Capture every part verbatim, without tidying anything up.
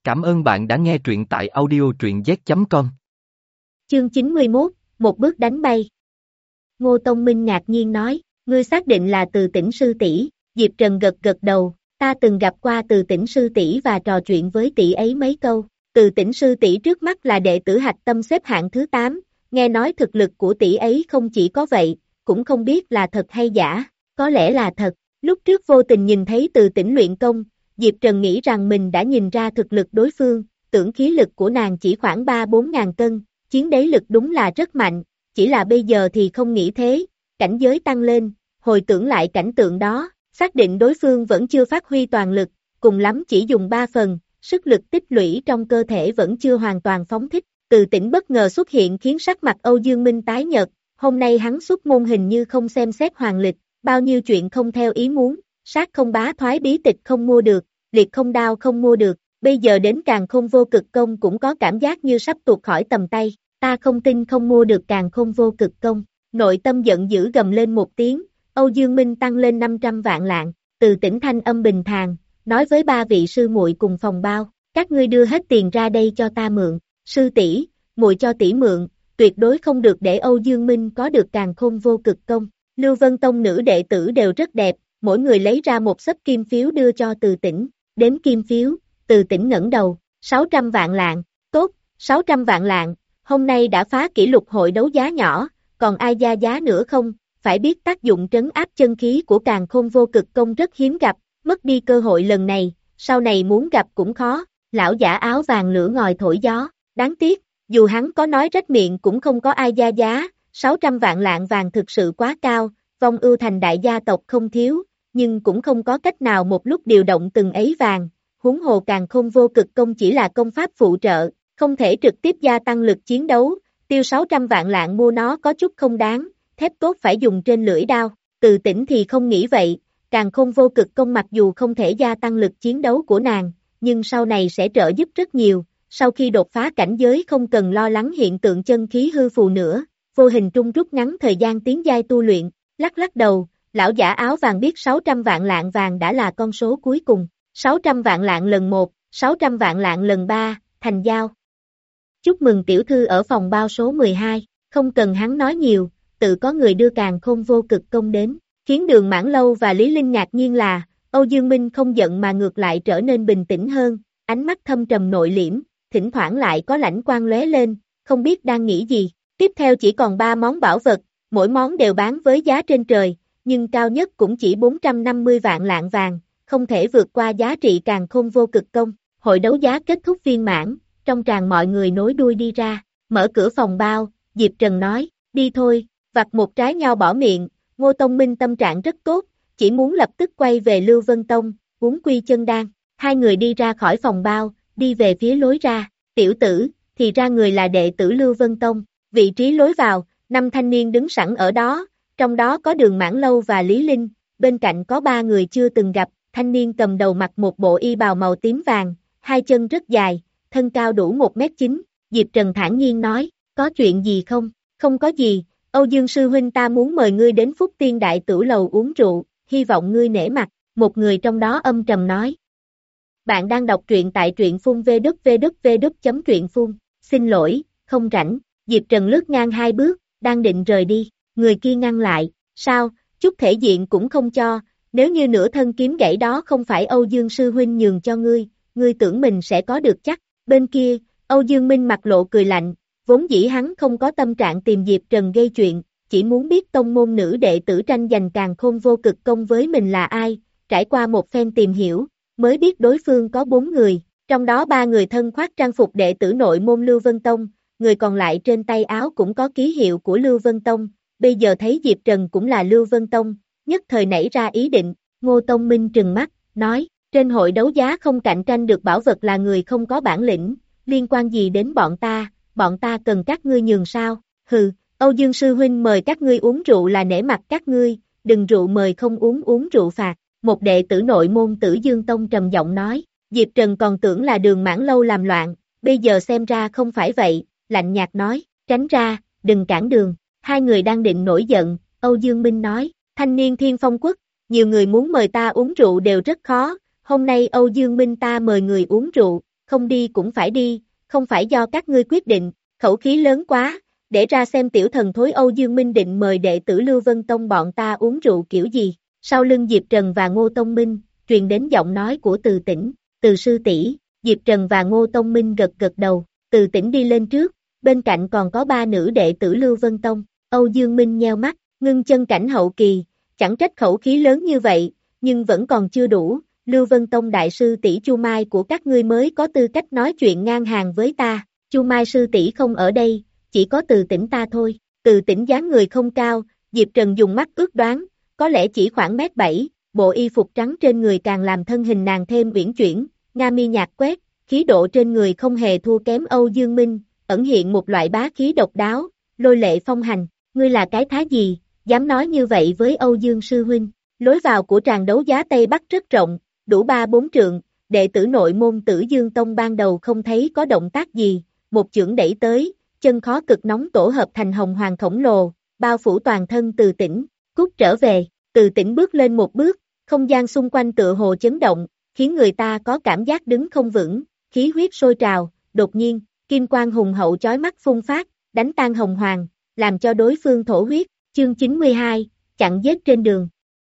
Cảm ơn bạn đã nghe truyện tại audio truyện z chấm com. Chương chín mươi mốt, một bước đánh bay. Ngô Tông Minh ngạc nhiên nói, ngươi xác định là Từ Tĩnh sư tỷ? Diệp Trần gật gật đầu, ta từng gặp qua Từ Tĩnh sư tỷ và trò chuyện với tỷ ấy mấy câu. Từ Tĩnh sư tỷ trước mắt là đệ tử hạch tâm xếp hạng thứ tám, nghe nói thực lực của tỷ ấy không chỉ có vậy, cũng không biết là thật hay giả, có lẽ là thật. Lúc trước vô tình nhìn thấy Từ Tĩnh luyện công, Diệp Trần nghĩ rằng mình đã nhìn ra thực lực đối phương, tưởng khí lực của nàng chỉ khoảng ba bốn ngàn cân, chiến đế lực đúng là rất mạnh, chỉ là bây giờ thì không nghĩ thế, cảnh giới tăng lên, hồi tưởng lại cảnh tượng đó, xác định đối phương vẫn chưa phát huy toàn lực, cùng lắm chỉ dùng ba phần, sức lực tích lũy trong cơ thể vẫn chưa hoàn toàn phóng thích. Từ Tĩnh bất ngờ xuất hiện khiến sắc mặt Âu Dương Minh tái nhợt, hôm nay hắn xuất môn hình như không xem xét hoàng lịch, bao nhiêu chuyện không theo ý muốn, sát không bá thoái bí tịch không mua được, liệt không đao không mua được, bây giờ đến càn khôn vô cực công cũng có cảm giác như sắp tuột khỏi tầm tay, ta không tin không mua được càn khôn vô cực công, nội tâm giận dữ gầm lên một tiếng, Âu Dương Minh tăng lên năm trăm vạn lạng, Từ Tĩnh thanh âm bình thản, nói với ba vị sư muội cùng phòng bao, các ngươi đưa hết tiền ra đây cho ta mượn, sư tỷ, muội cho tỷ mượn, tuyệt đối không được để Âu Dương Minh có được càn khôn vô cực công. Lưu Vân Tông nữ đệ tử đều rất đẹp, mỗi người lấy ra một xấp kim phiếu đưa cho Từ Tĩnh, đếm kim phiếu, Từ Tĩnh ngẩng đầu, sáu trăm vạn lạng, tốt, sáu trăm vạn lạng, hôm nay đã phá kỷ lục hội đấu giá nhỏ, còn ai ra giá nữa không, phải biết tác dụng trấn áp chân khí của càn khôn vô cực công rất hiếm gặp, mất đi cơ hội lần này, sau này muốn gặp cũng khó, lão giả áo vàng lửa ngòi thổi gió, đáng tiếc, dù hắn có nói rách miệng cũng không có ai ra giá, sáu trăm vạn lạng vàng thực sự quá cao, Vong Ưu Thành đại gia tộc không thiếu, nhưng cũng không có cách nào một lúc điều động từng ấy vàng, huống hồ càn khôn vô cực công chỉ là công pháp phụ trợ, không thể trực tiếp gia tăng lực chiến đấu, tiêu sáu trăm vạn lạng mua nó có chút không đáng, thép tốt phải dùng trên lưỡi đao, Từ Tĩnh thì không nghĩ vậy, càn khôn vô cực công mặc dù không thể gia tăng lực chiến đấu của nàng, nhưng sau này sẽ trợ giúp rất nhiều, sau khi đột phá cảnh giới không cần lo lắng hiện tượng chân khí hư phù nữa, vô hình trung rút ngắn thời gian tiến giai tu luyện, lắc lắc đầu, lão giả áo vàng biết sáu trăm vạn lạng vàng đã là con số cuối cùng, sáu trăm vạn lạng lần một, sáu trăm vạn lạng lần ba, thành giao. Chúc mừng tiểu thư ở phòng bao số mười hai, không cần hắn nói nhiều, tự có người đưa càn khôn vô cực công đến, khiến Đường Mãn Lâu và Lý Linh ngạc nhiên là, Âu Dương Minh không giận mà ngược lại trở nên bình tĩnh hơn, ánh mắt thâm trầm nội liễm, thỉnh thoảng lại có lãnh quang lóe lên, không biết đang nghĩ gì. Tiếp theo chỉ còn ba món bảo vật, mỗi món đều bán với giá trên trời, nhưng cao nhất cũng chỉ bốn trăm năm mươi vạn lạng vàng, không thể vượt qua giá trị càn khôn vô cực công. Hội đấu giá kết thúc viên mãn, trong tràng mọi người nối đuôi đi ra, mở cửa phòng bao, Diệp Trần nói, đi thôi, vặt một trái nho bỏ miệng, Ngô Tông Minh tâm trạng rất tốt, chỉ muốn lập tức quay về Lưu Vân Tông, uống quy chân đan. Hai người đi ra khỏi phòng bao, đi về phía lối ra, tiểu tử, thì ra người là đệ tử Lưu Vân Tông, vị trí lối vào, năm thanh niên đứng sẵn ở đó, trong đó có Đường Mãn Lâu và Lý Linh, bên cạnh có ba người chưa từng gặp, thanh niên cầm đầu mặc một bộ y bào màu tím vàng, hai chân rất dài, thân cao đủ một mét chín, Diệp Trần thản nhiên nói, có chuyện gì không, không có gì, Âu Dương sư huynh ta muốn mời ngươi đến Phúc Tiên Đại Tửu Lầu uống rượu, hy vọng ngươi nể mặt, một người trong đó âm trầm nói. Bạn đang đọc truyện tại truyện phun www chấm truyện phun, xin lỗi, không rảnh, Diệp Trần lướt ngang hai bước, đang định rời đi, người kia ngăn lại, sao, chút thể diện cũng không cho, nếu như nửa thân kiếm gãy đó không phải Âu Dương sư huynh nhường cho ngươi, ngươi tưởng mình sẽ có được chắc, bên kia, Âu Dương Minh mặt lộ cười lạnh, vốn dĩ hắn không có tâm trạng tìm Diệp Trần gây chuyện, chỉ muốn biết tông môn nữ đệ tử tranh giành càn khôn vô cực công với mình là ai, trải qua một phen tìm hiểu, mới biết đối phương có bốn người, trong đó ba người thân khoác trang phục đệ tử nội môn Lưu Vân Tông, người còn lại trên tay áo cũng có ký hiệu của Lưu Vân Tông, bây giờ thấy Diệp Trần cũng là Lưu Vân Tông, nhất thời nảy ra ý định, Ngô Tông Minh trừng mắt, nói, trên hội đấu giá không cạnh tranh được bảo vật là người không có bản lĩnh, liên quan gì đến bọn ta, bọn ta cần các ngươi nhường sao, hừ, Âu Dương sư huynh mời các ngươi uống rượu là nể mặt các ngươi, đừng rượu mời không uống uống rượu phạt, một đệ tử nội môn Tử Dương Tông trầm giọng nói, Diệp Trần còn tưởng là Đường Mãn Lâu làm loạn, bây giờ xem ra không phải vậy, lạnh nhạt nói, tránh ra, đừng cản đường, hai người đang định nổi giận, Âu Dương Minh nói, thanh niên Thiên Phong Quốc, nhiều người muốn mời ta uống rượu đều rất khó, hôm nay Âu Dương Minh ta mời người uống rượu, không đi cũng phải đi, không phải do các ngươi quyết định, khẩu khí lớn quá, để ra xem tiểu thần thối Âu Dương Minh định mời đệ tử Lưu Vân Tông bọn ta uống rượu kiểu gì. Sau lưng Diệp Trần và Ngô Tông Minh, truyền đến giọng nói của Từ Tĩnh, Từ sư tỷ. Diệp Trần và Ngô Tông Minh gật gật đầu, Từ Tĩnh đi lên trước, bên cạnh còn có ba nữ đệ tử Lưu Vân Tông. Âu Dương Minh nheo mắt, ngưng chân cảnh hậu kỳ, chẳng trách khẩu khí lớn như vậy, nhưng vẫn còn chưa đủ. Lưu Vân Tông đại sư tỷ Chu Mai của các ngươi mới có tư cách nói chuyện ngang hàng với ta. Chu Mai sư tỷ không ở đây, chỉ có Từ Tĩnh ta thôi. Từ Tĩnh dáng người không cao, Diệp Trần dùng mắt ước đoán, có lẽ chỉ khoảng mét bảy, bộ y phục trắng trên người càng làm thân hình nàng thêm uyển chuyển, nga mi nhạt quét, khí độ trên người không hề thua kém Âu Dương Minh, ẩn hiện một loại bá khí độc đáo, lôi lệ phong hành. Ngươi là cái thá gì, dám nói như vậy với Âu Dương sư huynh? Lối vào của tràng đấu giá Tây Bắc rất rộng, đủ ba bốn trượng, đệ tử nội môn Tử Dương Tông ban đầu không thấy có động tác gì, một chưởng đẩy tới, chân khó cực nóng tổ hợp thành hồng hoàng khổng lồ, bao phủ toàn thân Từ Tĩnh, cút trở về. Từ Tĩnh bước lên một bước, không gian xung quanh tựa hồ chấn động, khiến người ta có cảm giác đứng không vững, khí huyết sôi trào, đột nhiên, kim quang hùng hậu chói mắt phun phát, đánh tan hồng hoàng, làm cho đối phương thổ huyết. Chương chín mươi hai, chặn giết trên đường.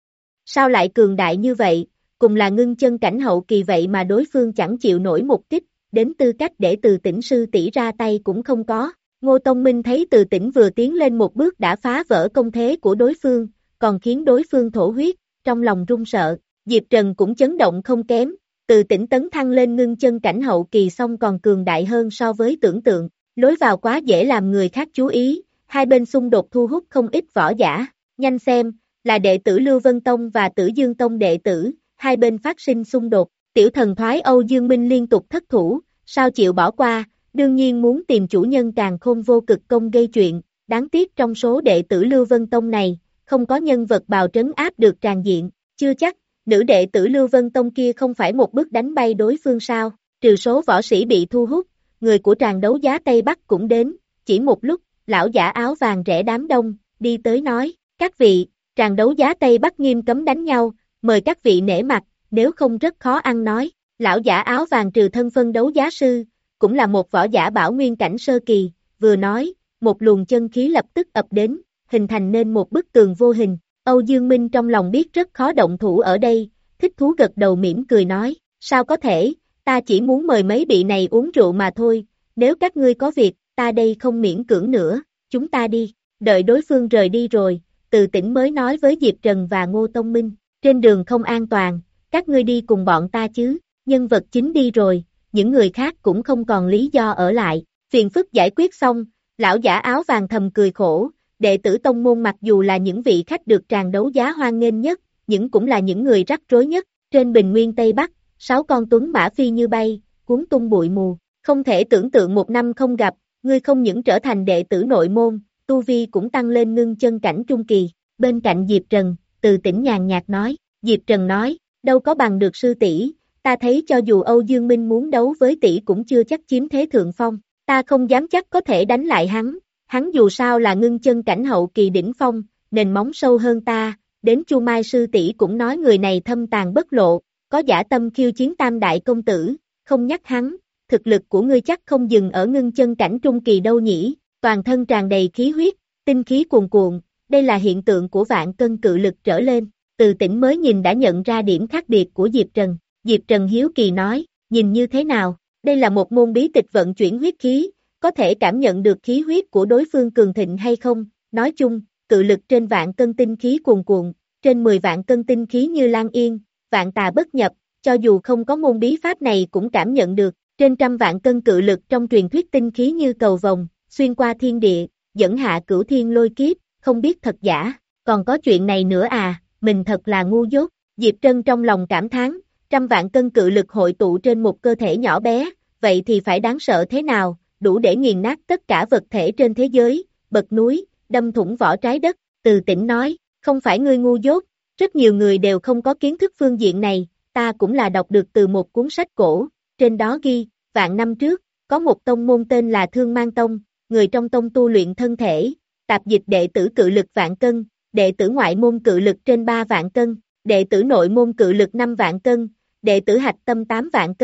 Sao lại cường đại như vậy, cùng là ngưng chân cảnh hậu kỳ vậy mà đối phương chẳng chịu nổi một kích, đến tư cách để Từ Tĩnh sư tỷ ra tay cũng không có. Ngô Tông Minh thấy Từ Tĩnh vừa tiến lên một bước đã phá vỡ công thế của đối phương, còn khiến đối phương thổ huyết, trong lòng run sợ. Diệp Trần cũng chấn động không kém, Từ Tĩnh tấn thăng lên ngưng chân cảnh hậu kỳ xong còn cường đại hơn so với tưởng tượng, lối vào quá dễ làm người khác chú ý, hai bên xung đột thu hút không ít võ giả. Nhanh xem, là đệ tử Lưu Vân Tông và Tử Dương Tông đệ tử, hai bên phát sinh xung đột. Tiểu thần thoái Âu Dương Minh liên tục thất thủ, sao chịu bỏ qua, đương nhiên muốn tìm chủ nhân càn khôn vô cực công gây chuyện, đáng tiếc trong số đệ tử Lưu Vân Tông này, không có nhân vật bào trấn áp được tràn diện, chưa chắc, nữ đệ tử Lưu Vân Tông kia không phải một bước đánh bay đối phương sao, trừ số võ sĩ bị thu hút, người của tràng đấu giá Tây Bắc cũng đến, chỉ một lúc, lão giả áo vàng rẽ đám đông, đi tới nói, các vị, tràng đấu giá Tây Bắc nghiêm cấm đánh nhau, mời các vị nể mặt, nếu không rất khó ăn nói. Lão giả áo vàng trừ thân phân đấu giá sư, cũng là một võ giả bảo nguyên cảnh sơ kỳ, vừa nói, một luồng chân khí lập tức ập đến, hình thành nên một bức tường vô hình. Âu Dương Minh trong lòng biết rất khó động thủ ở đây, thích thú gật đầu mỉm cười nói, sao có thể, ta chỉ muốn mời mấy vị này uống rượu mà thôi, nếu các ngươi có việc, ta đây không miễn cưỡng nữa, chúng ta đi. Đợi đối phương rời đi rồi, Từ Tĩnh mới nói với Diệp Trần và Ngô Tông Minh, trên đường không an toàn, các ngươi đi cùng bọn ta chứ. Nhân vật chính đi rồi, những người khác cũng không còn lý do ở lại. Phiền phức giải quyết xong, lão giả áo vàng thầm cười khổ, đệ tử tông môn mặc dù là những vị khách được tràng đấu giá hoan nghênh nhất, nhưng cũng là những người rắc rối nhất. Trên bình nguyên Tây Bắc, sáu con tuấn mã phi như bay, cuốn tung bụi mù. Không thể tưởng tượng một năm không gặp, ngươi không những trở thành đệ tử nội môn, tu vi cũng tăng lên ngưng chân cảnh trung kỳ. Bên cạnh Diệp Trần, Từ Tĩnh nhàn nhạt nói, Diệp Trần nói, đâu có bằng được sư tỷ. Ta thấy cho dù Âu Dương Minh muốn đấu với tỷ cũng chưa chắc chiếm thế thượng phong, ta không dám chắc có thể đánh lại hắn, hắn dù sao là ngưng chân cảnh hậu kỳ đỉnh phong, nền móng sâu hơn ta, đến Chu Mai sư tỷ cũng nói người này thâm tàn bất lộ, có dã tâm khiêu chiến tam đại công tử, không nhắc hắn, thực lực của ngươi chắc không dừng ở ngưng chân cảnh trung kỳ đâu nhỉ, toàn thân tràn đầy khí huyết, tinh khí cuồn cuộn, đây là hiện tượng của vạn cân cự lực trở lên. Từ Tĩnh mới nhìn đã nhận ra điểm khác biệt của Diệp Trần. Diệp Trần hiếu kỳ nói, nhìn như thế nào, đây là một môn bí tịch vận chuyển huyết khí, có thể cảm nhận được khí huyết của đối phương cường thịnh hay không, nói chung, cự lực trên vạn cân tinh khí cuồn cuộn, trên mười vạn cân tinh khí như lan yên, vạn tà bất nhập, cho dù không có môn bí pháp này cũng cảm nhận được, trên trăm vạn cân cự lực trong truyền thuyết tinh khí như cầu vồng, xuyên qua thiên địa, dẫn hạ cửu thiên lôi kiếp, không biết thật giả, còn có chuyện này nữa à, mình thật là ngu dốt. Diệp Trân trong lòng cảm thán, trăm vạn cân cự lực hội tụ trên một cơ thể nhỏ bé, vậy thì phải đáng sợ thế nào, đủ để nghiền nát tất cả vật thể trên thế giới, bật núi, đâm thủng vỏ trái đất. Từ Tĩnh nói, không phải ngươi ngu dốt, rất nhiều người đều không có kiến thức phương diện này, ta cũng là đọc được từ một cuốn sách cổ, trên đó ghi, vạn năm trước, có một tông môn tên là Thương Mang Tông, người trong tông tu luyện thân thể, tạp dịch đệ tử cự lực vạn cân, đệ tử ngoại môn cự lực trên ba vạn cân, đệ tử nội môn cự lực năm vạn cân, đệ tử hạch tâm tám vạn cân,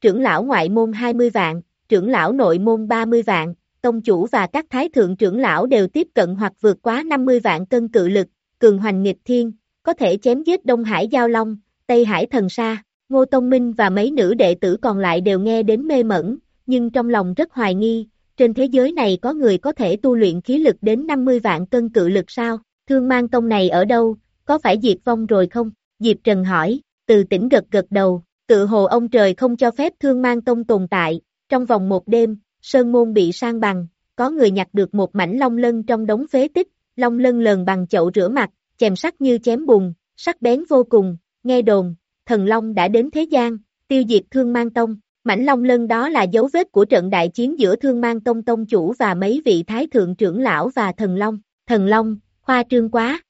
trưởng lão ngoại môn hai mươi vạn, trưởng lão nội môn ba mươi vạn, tông chủ và các thái thượng trưởng lão đều tiếp cận hoặc vượt quá năm mươi vạn cân cự lực, cường hoành nghịch thiên, có thể chém giết Đông Hải Giao Long, Tây Hải Thần Sa. Ngô Tông Minh và mấy nữ đệ tử còn lại đều nghe đến mê mẩn, nhưng trong lòng rất hoài nghi, trên thế giới này có người có thể tu luyện khí lực đến năm mươi vạn cân cự lực sao? Thương Mang Tông này ở đâu, có phải diệt vong rồi không? Diệp Trần hỏi, Từ Tĩnh gật gật đầu, tự hồ ông trời không cho phép Thương Mang Tông tồn tại, trong vòng một đêm, sơn môn bị san bằng, có người nhặt được một mảnh long lân trong đống phế tích, long lân lờn bằng chậu rửa mặt, chèm sắc như chém bùn, sắc bén vô cùng, nghe đồn, thần long đã đến thế gian, tiêu diệt Thương Mang Tông. Mảnh long lân đó là dấu vết của trận đại chiến giữa Thương Mang Tông tông chủ và mấy vị thái thượng trưởng lão và thần long. Thần long, khoa trương quá.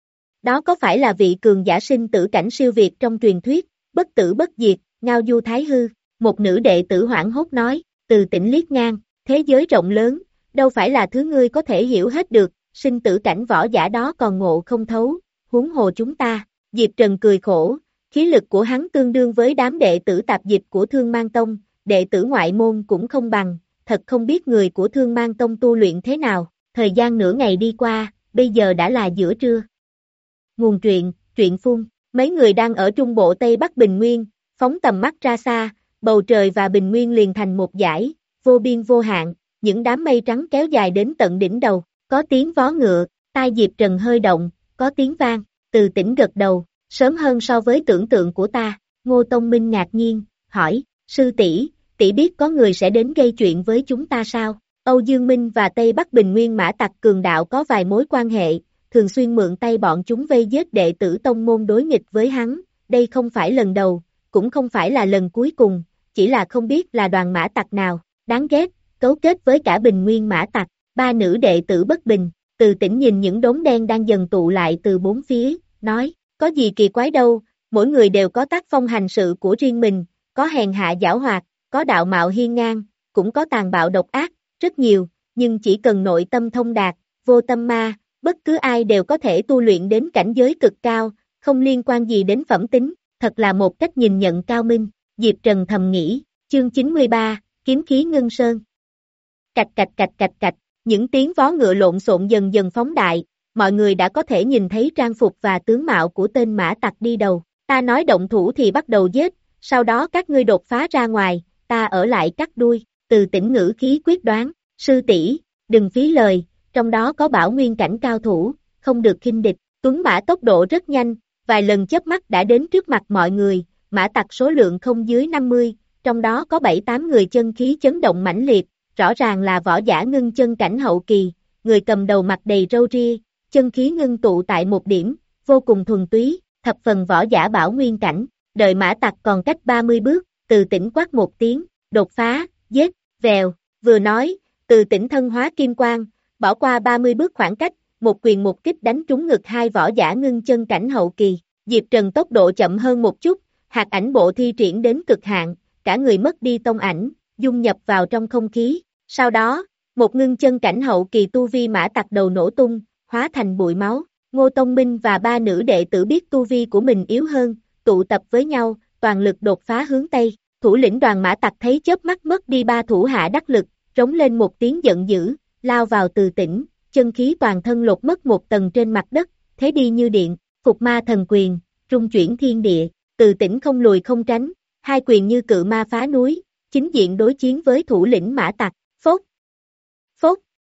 Đó có phải là vị cường giả sinh tử cảnh siêu việt trong truyền thuyết, bất tử bất diệt, ngao du thái hư? Một nữ đệ tử hoảng hốt nói, Từ Tĩnh liếc ngang, thế giới rộng lớn, đâu phải là thứ ngươi có thể hiểu hết được, sinh tử cảnh võ giả đó còn ngộ không thấu, huống hồ chúng ta. Diệp Trần cười khổ, khí lực của hắn tương đương với đám đệ tử tạp dịch của Thương Mang Tông, đệ tử ngoại môn cũng không bằng, thật không biết người của Thương Mang Tông tu luyện thế nào. Thời gian nửa ngày đi qua, bây giờ đã là giữa trưa. Nguồn truyện, truyện phun, mấy người đang ở trung bộ Tây Bắc Bình Nguyên, phóng tầm mắt ra xa, bầu trời và Bình Nguyên liền thành một dải, vô biên vô hạn, những đám mây trắng kéo dài đến tận đỉnh đầu, có tiếng vó ngựa, tai Diệp Trần hơi động, có tiếng vang, Từ Tĩnh gật đầu, sớm hơn so với tưởng tượng của ta. Ngô Tông Minh ngạc nhiên, hỏi, sư tỷ, tỷ biết có người sẽ đến gây chuyện với chúng ta sao? Âu Dương Minh và Tây Bắc Bình Nguyên mã tặc cường đạo có vài mối quan hệ, thường xuyên mượn tay bọn chúng vây giết đệ tử tông môn đối nghịch với hắn, đây không phải lần đầu, cũng không phải là lần cuối cùng, chỉ là không biết là đoàn mã tặc nào, đáng ghét, cấu kết với cả Bình Nguyên mã tặc. Ba nữ đệ tử bất bình, Từ Tĩnh nhìn những đốm đen đang dần tụ lại từ bốn phía, nói, có gì kỳ quái đâu, mỗi người đều có tác phong hành sự của riêng mình, có hèn hạ giảo hoạt, có đạo mạo hiên ngang, cũng có tàn bạo độc ác, rất nhiều, nhưng chỉ cần nội tâm thông đạt, vô tâm ma, bất cứ ai đều có thể tu luyện đến cảnh giới cực cao, không liên quan gì đến phẩm tính, thật là một cách nhìn nhận cao minh. Diệp Trần thầm nghĩ, chương chín mươi ba, kiếm khí ngưng sơn. Cạch cạch cạch cạch cạch, những tiếng vó ngựa lộn xộn dần dần phóng đại, mọi người đã có thể nhìn thấy trang phục và tướng mạo của tên mã tặc đi đầu. Ta nói động thủ thì bắt đầu giết, sau đó các ngươi đột phá ra ngoài, ta ở lại cắt đuôi. Từ Tĩnh ngữ khí quyết đoán, sư tỷ, đừng phí lời, trong đó có bảo nguyên cảnh cao thủ, không được khinh địch. Tuấn mã tốc độ rất nhanh, vài lần chớp mắt đã đến trước mặt mọi người, mã tặc số lượng không dưới năm mươi, trong đó có bảy tám người chân khí chấn động mãnh liệt, rõ ràng là võ giả ngưng chân cảnh hậu kỳ, người cầm đầu mặt đầy râu ria, chân khí ngưng tụ tại một điểm, vô cùng thuần túy, thập phần võ giả bảo nguyên cảnh. Đợi mã tặc còn cách ba mươi bước, Từ Tĩnh quát một tiếng, đột phá, giết, vèo, vừa nói, Từ Tĩnh thân hóa kim quang, bỏ qua ba mươi bước khoảng cách, một quyền một kích đánh trúng ngực hai võ giả ngưng chân cảnh hậu kỳ. Diệp Trần tốc độ chậm hơn một chút, hạt ảnh bộ thi triển đến cực hạn, cả người mất đi tông ảnh, dung nhập vào trong không khí. Sau đó, một ngưng chân cảnh hậu kỳ tu vi mã tặc đầu nổ tung, hóa thành bụi máu. Ngô Tông Minh và ba nữ đệ tử biết tu vi của mình yếu hơn, tụ tập với nhau, toàn lực đột phá hướng Tây. Thủ lĩnh đoàn mã tặc thấy chớp mắt mất đi ba thủ hạ đắc lực, rống lên một tiếng giận dữ, lao vào Từ Tĩnh, chân khí toàn thân lột mất một tầng trên mặt đất, thế đi như điện, phục ma thần quyền, rung chuyển thiên địa. Từ Tĩnh không lùi không tránh, hai quyền như cự ma phá núi, chính diện đối chiến với thủ lĩnh mã tặc. Phốt, phốt,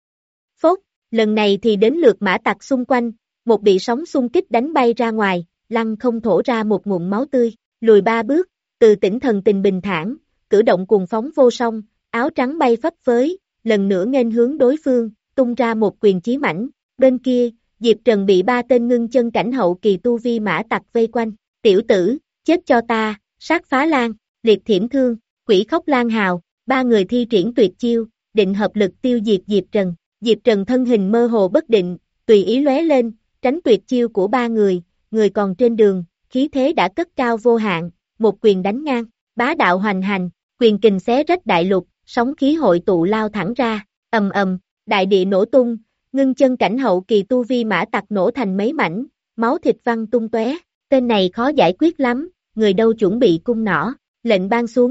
phốt, lần này thì đến lượt mã tặc xung quanh, một bị sóng xung kích đánh bay ra ngoài, lăn không thổ ra một ngụm máu tươi, lùi ba bước, Từ Tĩnh thần tình bình thản, cử động cuồng phóng vô song, áo trắng bay phấp phới, lần nữa nghênh hướng đối phương, tung ra một quyền chí mãnh. Bên kia, Diệp Trần bị ba tên ngưng chân cảnh hậu kỳ tu vi mã tặc vây quanh, tiểu tử, chết cho ta, sát phá lan, liệt thiểm thương, quỷ khóc lan hào, ba người thi triển tuyệt chiêu, định hợp lực tiêu diệt Diệp Trần. Diệp Trần thân hình mơ hồ bất định, tùy ý lóe lên, tránh tuyệt chiêu của ba người, người còn trên đường, khí thế đã cất cao vô hạn, một quyền đánh ngang, bá đạo hoành hành, quyền kình xé rách đại lục, sóng khí hội tụ lao thẳng ra, ầm ầm, đại địa nổ tung, ngưng chân cảnh hậu kỳ tu vi mã tặc nổ thành mấy mảnh, máu thịt văng tung tóe. Tên này khó giải quyết lắm, người đâu chuẩn bị cung nỏ, lệnh ban xuống,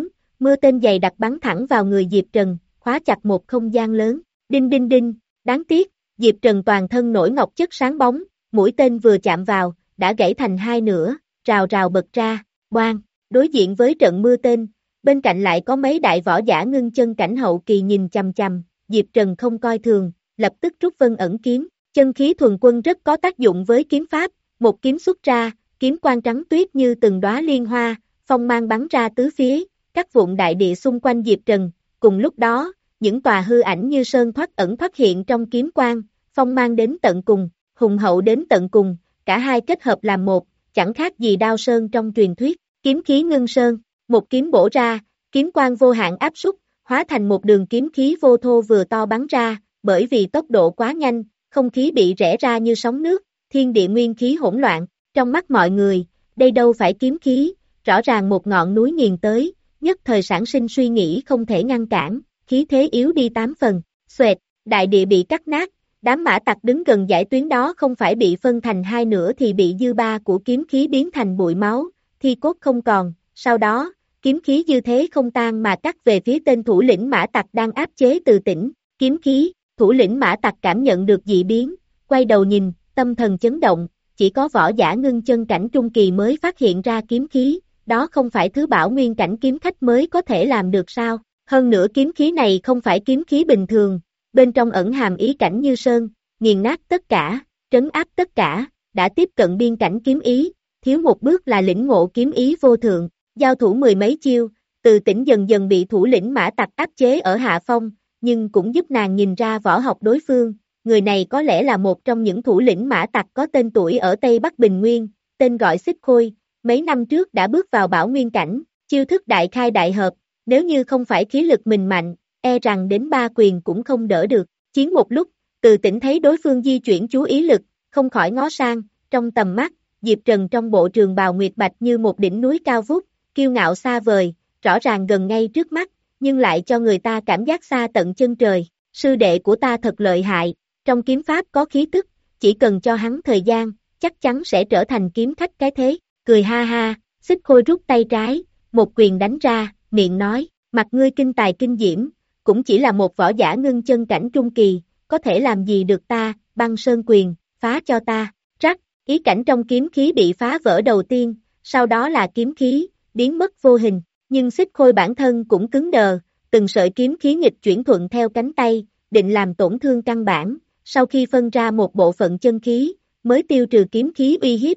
Mưa tên dày đặc bắn thẳng vào người Diệp Trần, khóa chặt một không gian lớn. Đinh đinh đinh, đáng tiếc, Diệp Trần toàn thân nổi ngọc chất sáng bóng, mũi tên vừa chạm vào, đã gãy thành hai nửa, rào rào bật ra, boang. Đối diện với trận mưa tên, bên cạnh lại có mấy đại võ giả ngưng chân cảnh hậu kỳ nhìn chằm chằm, Diệp Trần không coi thường, lập tức rút vân ẩn kiếm, chân khí thuần quân rất có tác dụng với kiếm pháp, một kiếm xuất ra, kiếm quang trắng tuyết như từng đóa liên hoa, phong mang bắn ra tứ phía, các vụn đại địa xung quanh Diệp Trần, cùng lúc đó, những tòa hư ảnh như sơn thoát ẩn thoát hiện trong kiếm quang, phong mang đến tận cùng, hùng hậu đến tận cùng, cả hai kết hợp làm một, chẳng khác gì đao sơn trong truyền thuyết, kiếm khí ngưng sơn, một kiếm bổ ra, kiếm quang vô hạn áp súc, hóa thành một đường kiếm khí vô thô vừa to bắn ra, bởi vì tốc độ quá nhanh, không khí bị rẽ ra như sóng nước, thiên địa nguyên khí hỗn loạn, trong mắt mọi người, đây đâu phải kiếm khí, rõ ràng một ngọn núi nghiền tới, nhất thời sản sinh suy nghĩ không thể ngăn cản, khí thế yếu đi tám phần, xoẹt, đại địa bị cắt nát, đám mã tặc đứng gần dải tuyến đó không phải bị phân thành hai nửa thì bị dư ba của kiếm khí biến thành bụi máu, thi cốt không còn, sau đó, kiếm khí dư thế không tan mà cắt về phía tên thủ lĩnh mã tặc đang áp chế Từ Tĩnh, kiếm khí, thủ lĩnh mã tặc cảm nhận được dị biến, quay đầu nhìn, tâm thần chấn động, chỉ có võ giả ngưng chân cảnh trung kỳ mới phát hiện ra kiếm khí, đó không phải thứ bảo nguyên cảnh kiếm khách mới có thể làm được sao, hơn nữa kiếm khí này không phải kiếm khí bình thường, bên trong ẩn hàm ý cảnh như sơn, nghiền nát tất cả, trấn áp tất cả, đã tiếp cận biên cảnh kiếm ý, thiếu một bước là lĩnh ngộ kiếm ý vô thượng, giao thủ mười mấy chiêu, Từ Tĩnh dần dần bị thủ lĩnh mã tặc áp chế ở hạ phong, nhưng cũng giúp nàng nhìn ra võ học đối phương, người này có lẽ là một trong những thủ lĩnh mã tặc có tên tuổi ở Tây Bắc Bình Nguyên, tên gọi Xích Khôi, mấy năm trước đã bước vào bảo nguyên cảnh, chiêu thức đại khai đại hợp, nếu như không phải khí lực mình mạnh, e rằng đến ba quyền cũng không đỡ được, chiến một lúc, Từ Tĩnh thấy đối phương di chuyển chú ý lực, không khỏi ngó sang, trong tầm mắt, Diệp Trần trong bộ trường bào nguyệt bạch như một đỉnh núi cao vút, kiêu ngạo xa vời, rõ ràng gần ngay trước mắt, nhưng lại cho người ta cảm giác xa tận chân trời, sư đệ của ta thật lợi hại, trong kiếm pháp có khí tức, chỉ cần cho hắn thời gian, chắc chắn sẽ trở thành kiếm khách cái thế, cười ha ha, Xích Khôi rút tay trái, một quyền đánh ra, miệng nói, mặt ngươi kinh tài kinh diễm, cũng chỉ là một võ giả ngưng chân cảnh trung kỳ, có thể làm gì được ta, băng sơn quyền, phá cho ta, rắc, ý cảnh trong kiếm khí bị phá vỡ đầu tiên, sau đó là kiếm khí, biến mất vô hình, nhưng Xích Khôi bản thân cũng cứng đờ, từng sợi kiếm khí nghịch chuyển thuận theo cánh tay, định làm tổn thương căn bản, sau khi phân ra một bộ phận chân khí, mới tiêu trừ kiếm khí uy hiếp.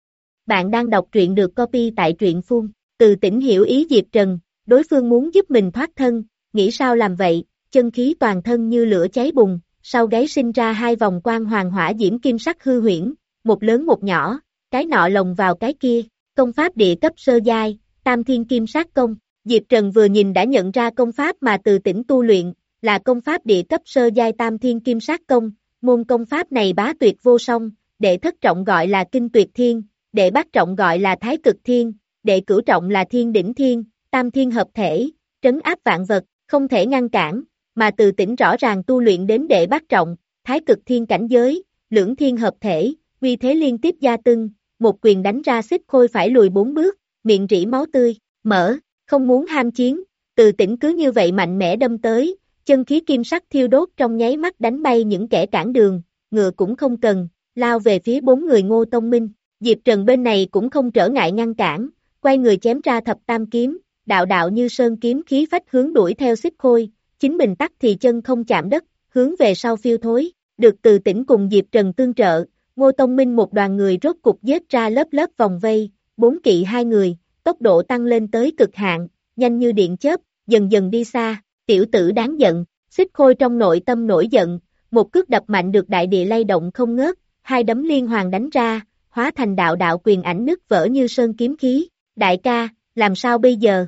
Bạn đang đọc truyện được copy tại truyện phun, Từ Tĩnh hiểu ý Diệp Trần, đối phương muốn giúp mình thoát thân, nghĩ sao làm vậy, chân khí toàn thân như lửa cháy bùng, sau gáy sinh ra hai vòng quang hoàng hỏa diễm kim sắc hư huyễn, một lớn một nhỏ, cái nọ lồng vào cái kia, công pháp địa cấp sơ giai, Tam Thiên Kim Sát Công, Diệp Trần vừa nhìn đã nhận ra công pháp mà Từ Tĩnh tu luyện, là công pháp địa cấp sơ giai Tam Thiên Kim Sát Công, môn công pháp này bá tuyệt vô song, đệ thất trọng gọi là Kinh Tuyệt Thiên, đệ bát trọng gọi là Thái Cực Thiên, đệ cửu trọng là Thiên Đỉnh Thiên, Tam Thiên hợp thể, trấn áp vạn vật, không thể ngăn cản, mà Từ Tĩnh rõ ràng tu luyện đến đệ bát trọng, Thái Cực Thiên cảnh giới, lưỡng thiên hợp thể, uy thế liên tiếp gia tăng, một quyền đánh ra Xích Khôi phải lùi bốn bước, miệng rỉ máu tươi, mở, không muốn ham chiến, Từ Tĩnh cứ như vậy mạnh mẽ đâm tới, chân khí kim sắc thiêu đốt trong nháy mắt đánh bay những kẻ cản đường, ngựa cũng không cần, lao về phía bốn người Ngô Tông Minh, Diệp Trần bên này cũng không trở ngại ngăn cản, quay người chém ra thập tam kiếm, đạo đạo như sơn kiếm khí phách hướng đuổi theo Xích Khôi, chính mình tắt thì chân không chạm đất, hướng về sau phiêu thối, được Từ Tĩnh cùng Diệp Trần tương trợ, Ngô Tông Minh một đoàn người rốt cục giết ra lớp lớp vòng vây, bốn kỵ hai người, tốc độ tăng lên tới cực hạn, nhanh như điện chớp, dần dần đi xa, tiểu tử đáng giận, Xích Khôi trong nội tâm nổi giận, một cước đập mạnh được đại địa lay động không ngớt, hai đấm liên hoàn đánh ra, hóa thành đạo đạo quyền ảnh nứt vỡ như sơn kiếm khí, đại ca, làm sao bây giờ?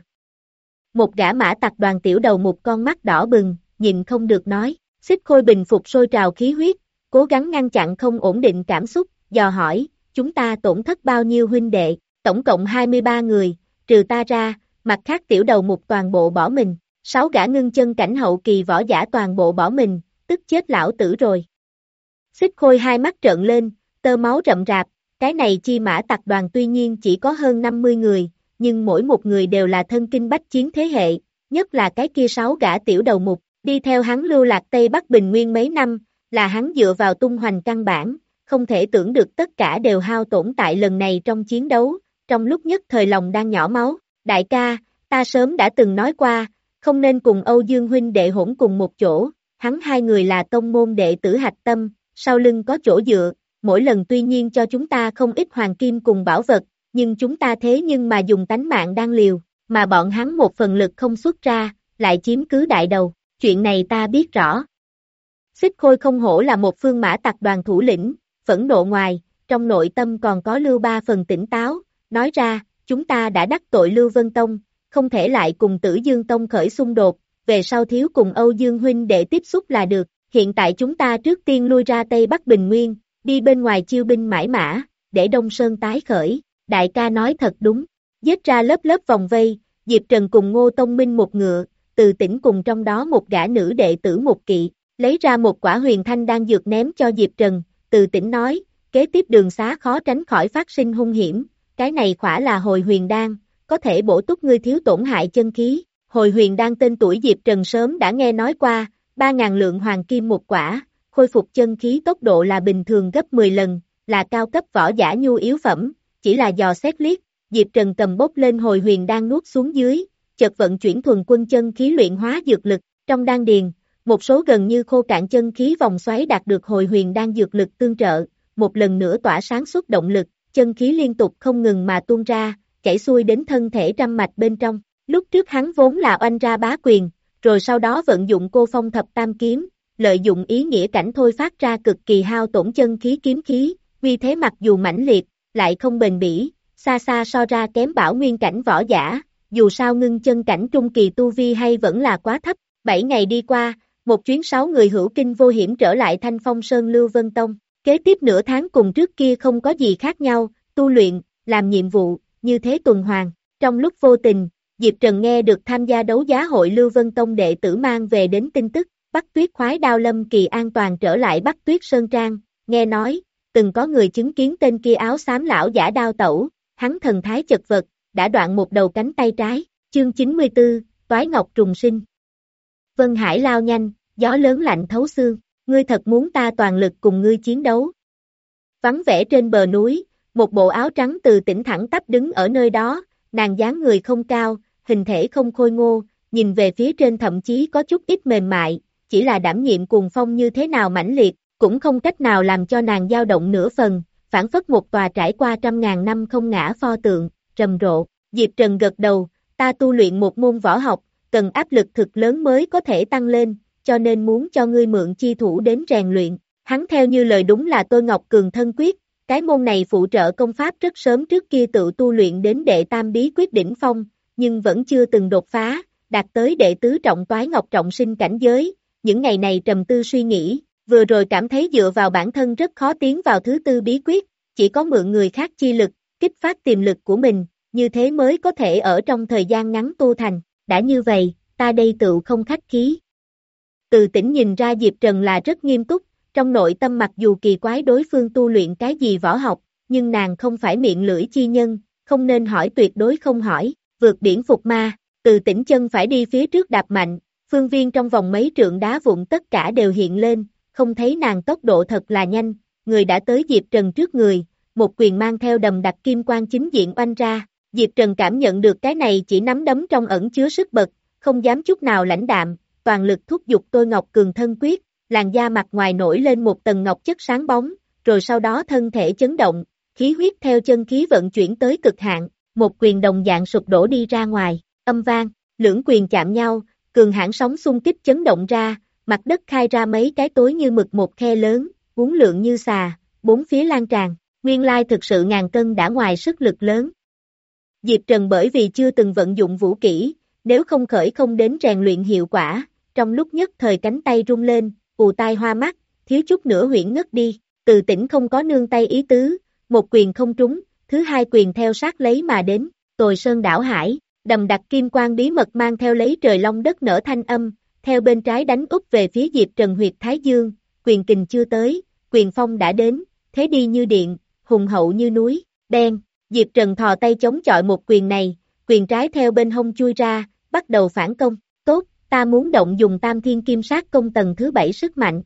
Một gã mã tặc Đoàn Tiểu Đầu một con mắt đỏ bừng, nhìn không được nói, Xích Khôi bình phục sôi trào khí huyết, cố gắng ngăn chặn không ổn định cảm xúc, dò hỏi, chúng ta tổn thất bao nhiêu huynh đệ, tổng cộng hai mươi ba người, trừ ta ra, mặt khác Tiểu Đầu một toàn bộ bỏ mình, sáu gã ngưng chân cảnh hậu kỳ võ giả toàn bộ bỏ mình, tức chết lão tử rồi. Xích Khôi hai mắt trợn lên, tơ máu rậm rạp, cái này chi mã tặc đoàn tuy nhiên chỉ có hơn năm mươi người, nhưng mỗi một người đều là thân kinh bách chiến thế hệ, nhất là cái kia sáu gã tiểu đầu mục, đi theo hắn lưu lạc Tây Bắc Bình Nguyên mấy năm, là hắn dựa vào tung hoành căn bản, không thể tưởng được tất cả đều hao tổn tại lần này trong chiến đấu, trong lúc nhất thời lòng đang nhỏ máu, đại ca, ta sớm đã từng nói qua, không nên cùng Âu Dương huynh đệ hỗn cùng một chỗ, hắn hai người là tông môn đệ tử hạch tâm, sau lưng có chỗ dựa, mỗi lần tuy nhiên cho chúng ta không ít hoàng kim cùng bảo vật, nhưng chúng ta thế nhưng mà dùng tánh mạng đang liều, mà bọn hắn một phần lực không xuất ra, lại chiếm cứ đại đầu, chuyện này ta biết rõ. Xích Khôi không hổ là một phương mã tặc đoàn thủ lĩnh, phẫn nộ ngoài, trong nội tâm còn có lưu ba phần tỉnh táo, nói ra, chúng ta đã đắc tội Lưu Vân Tông, không thể lại cùng Tử Dương Tông khởi xung đột, về sau thiếu cùng Âu Dương huynh để tiếp xúc là được, hiện tại chúng ta trước tiên lui ra Tây Bắc Bình Nguyên, đi bên ngoài chiêu binh mãi mã, để Đông Sơn tái khởi, đại ca nói thật đúng, giết ra lớp lớp vòng vây, Diệp Trần cùng Ngô Tông Minh một ngựa, Từ Tĩnh cùng trong đó một gã nữ đệ tử một kỵ, lấy ra một quả huyền thanh đan dược ném cho Diệp Trần, Từ Tĩnh nói, kế tiếp đường xá khó tránh khỏi phát sinh hung hiểm, cái này khỏa là hồi huyền đan, có thể bổ túc ngươi thiếu tổn hại chân khí, hồi huyền đan tên tuổi Diệp Trần sớm đã nghe nói qua, ba ngàn lượng hoàng kim một quả, khôi phục chân khí tốc độ là bình thường gấp mười lần, là cao cấp võ giả nhu yếu phẩm, chỉ là dò xét liếc, Diệp Trần cầm bốc lên hồi huyền đan nuốt xuống dưới, chợt vận chuyển thuần quân chân khí luyện hóa dược lực, trong đan điền, một số gần như khô cạn chân khí vòng xoáy đạt được hồi huyền đan dược lực tương trợ, một lần nữa tỏa sáng suốt động lực, chân khí liên tục không ngừng mà tuôn ra, chảy xuôi đến thân thể trăm mạch bên trong. Lúc trước hắn vốn là oanh ra bá quyền, rồi sau đó vận dụng cô phong thập tam kiếm, lợi dụng ý nghĩa cảnh thôi phát ra cực kỳ hao tổn chân khí kiếm khí, vì thế mặc dù mãnh liệt, lại không bền bỉ, xa xa so ra kém bảo nguyên cảnh võ giả, dù sao ngưng chân cảnh trung kỳ tu vi hay vẫn là quá thấp. Bảy ngày đi qua, một chuyến sáu người hữu kinh vô hiểm trở lại Thanh Phong Sơn Lưu Vân Tông, kế tiếp nửa tháng cùng trước kia không có gì khác nhau, tu luyện, làm nhiệm vụ, như thế tuần hoàn. Trong lúc vô tình, Diệp Trần nghe được tham gia đấu giá hội Lưu Vân Tông đệ tử mang về đến tin tức, Bắc Tuyết khoái đao Lâm Kỳ an toàn trở lại Bắc Tuyết Sơn Trang, nghe nói, từng có người chứng kiến tên kia áo xám lão giả đao tẩu, hắn thần thái chật vật, đã đoạn một đầu cánh tay trái, chương chín mươi tư, Toái Ngọc trùng sinh. Vân Hải lao nhanh, gió lớn lạnh thấu xương, ngươi thật muốn ta toàn lực cùng ngươi chiến đấu. Vắng vẻ trên bờ núi, một bộ áo trắng Từ Tĩnh thẳng tắp đứng ở nơi đó, nàng dáng người không cao, hình thể không khôi ngô, nhìn về phía trên thậm chí có chút ít mềm mại, chỉ là đảm nhiệm cuồng phong như thế nào mãnh liệt, cũng không cách nào làm cho nàng dao động nửa phần, phản phất một tòa trải qua trăm ngàn năm không ngã pho tượng, rầm rộ. Diệp Trần gật đầu, ta tu luyện một môn võ học, cần áp lực thực lớn mới có thể tăng lên, cho nên muốn cho ngươi mượn chi thủ đến rèn luyện. Hắn theo như lời đúng là Tôi Ngọc Cường thân quyết, cái môn này phụ trợ công pháp rất sớm trước kia tự tu luyện đến đệ tam bí quyết đỉnh phong, nhưng vẫn chưa từng đột phá, đạt tới đệ tứ trọng Toái Ngọc trọng sinh cảnh giới. Những ngày này trầm tư suy nghĩ, vừa rồi cảm thấy dựa vào bản thân rất khó tiến vào thứ tư bí quyết, chỉ có mượn người khác chi lực, kích phát tiềm lực của mình, như thế mới có thể ở trong thời gian ngắn tu thành. Đã như vậy, ta đây tự không khách khí. Từ Tĩnh nhìn ra Diệp Trần là rất nghiêm túc, trong nội tâm mặc dù kỳ quái đối phương tu luyện cái gì võ học, nhưng nàng không phải miệng lưỡi chi nhân, không nên hỏi tuyệt đối không hỏi, vượt biển phục ma. Từ Tĩnh chân phải đi phía trước đạp mạnh, phương viên trong vòng mấy trượng đá vụn tất cả đều hiện lên, không thấy nàng tốc độ thật là nhanh, người đã tới Diệp Trần trước người, một quyền mang theo đầm đặc kim quang chính diện oanh ra. Diệp Trần cảm nhận được cái này chỉ nắm đấm trong ẩn chứa sức bật, không dám chút nào lãnh đạm, toàn lực thúc giục Tôi Ngọc Cường thân quyết, làn da mặt ngoài nổi lên một tầng ngọc chất sáng bóng, rồi sau đó thân thể chấn động, khí huyết theo chân khí vận chuyển tới cực hạn, một quyền đồng dạng sụp đổ đi ra ngoài, âm vang, lưỡng quyền chạm nhau, cường hãn sóng xung kích chấn động ra, mặt đất khai ra mấy cái tối như mực một khe lớn, uốn lượn như xà, bốn phía lan tràn, nguyên lai thực sự ngàn cân đã ngoài sức lực lớn. Diệp Trần bởi vì chưa từng vận dụng vũ kỹ, nếu không khởi không đến rèn luyện hiệu quả, trong lúc nhất thời cánh tay rung lên, ù tai hoa mắt, thiếu chút nữa huyễn ngất đi. Từ Tĩnh không có nương tay ý tứ, một quyền không trúng, thứ hai quyền theo sát lấy mà đến, Tồi Sơn đảo hải, đầm đặc kim quang bí mật mang theo lấy trời long đất nở thanh âm, theo bên trái đánh úp về phía Diệp Trần huyệt Thái Dương, quyền kình chưa tới, quyền phong đã đến, thế đi như điện, hùng hậu như núi, đen, Diệp Trần thò tay chống chọi một quyền này, quyền trái theo bên hông chui ra, bắt đầu phản công. Tốt, ta muốn động dùng Tam Thiên Kim Sát công tầng thứ bảy sức mạnh.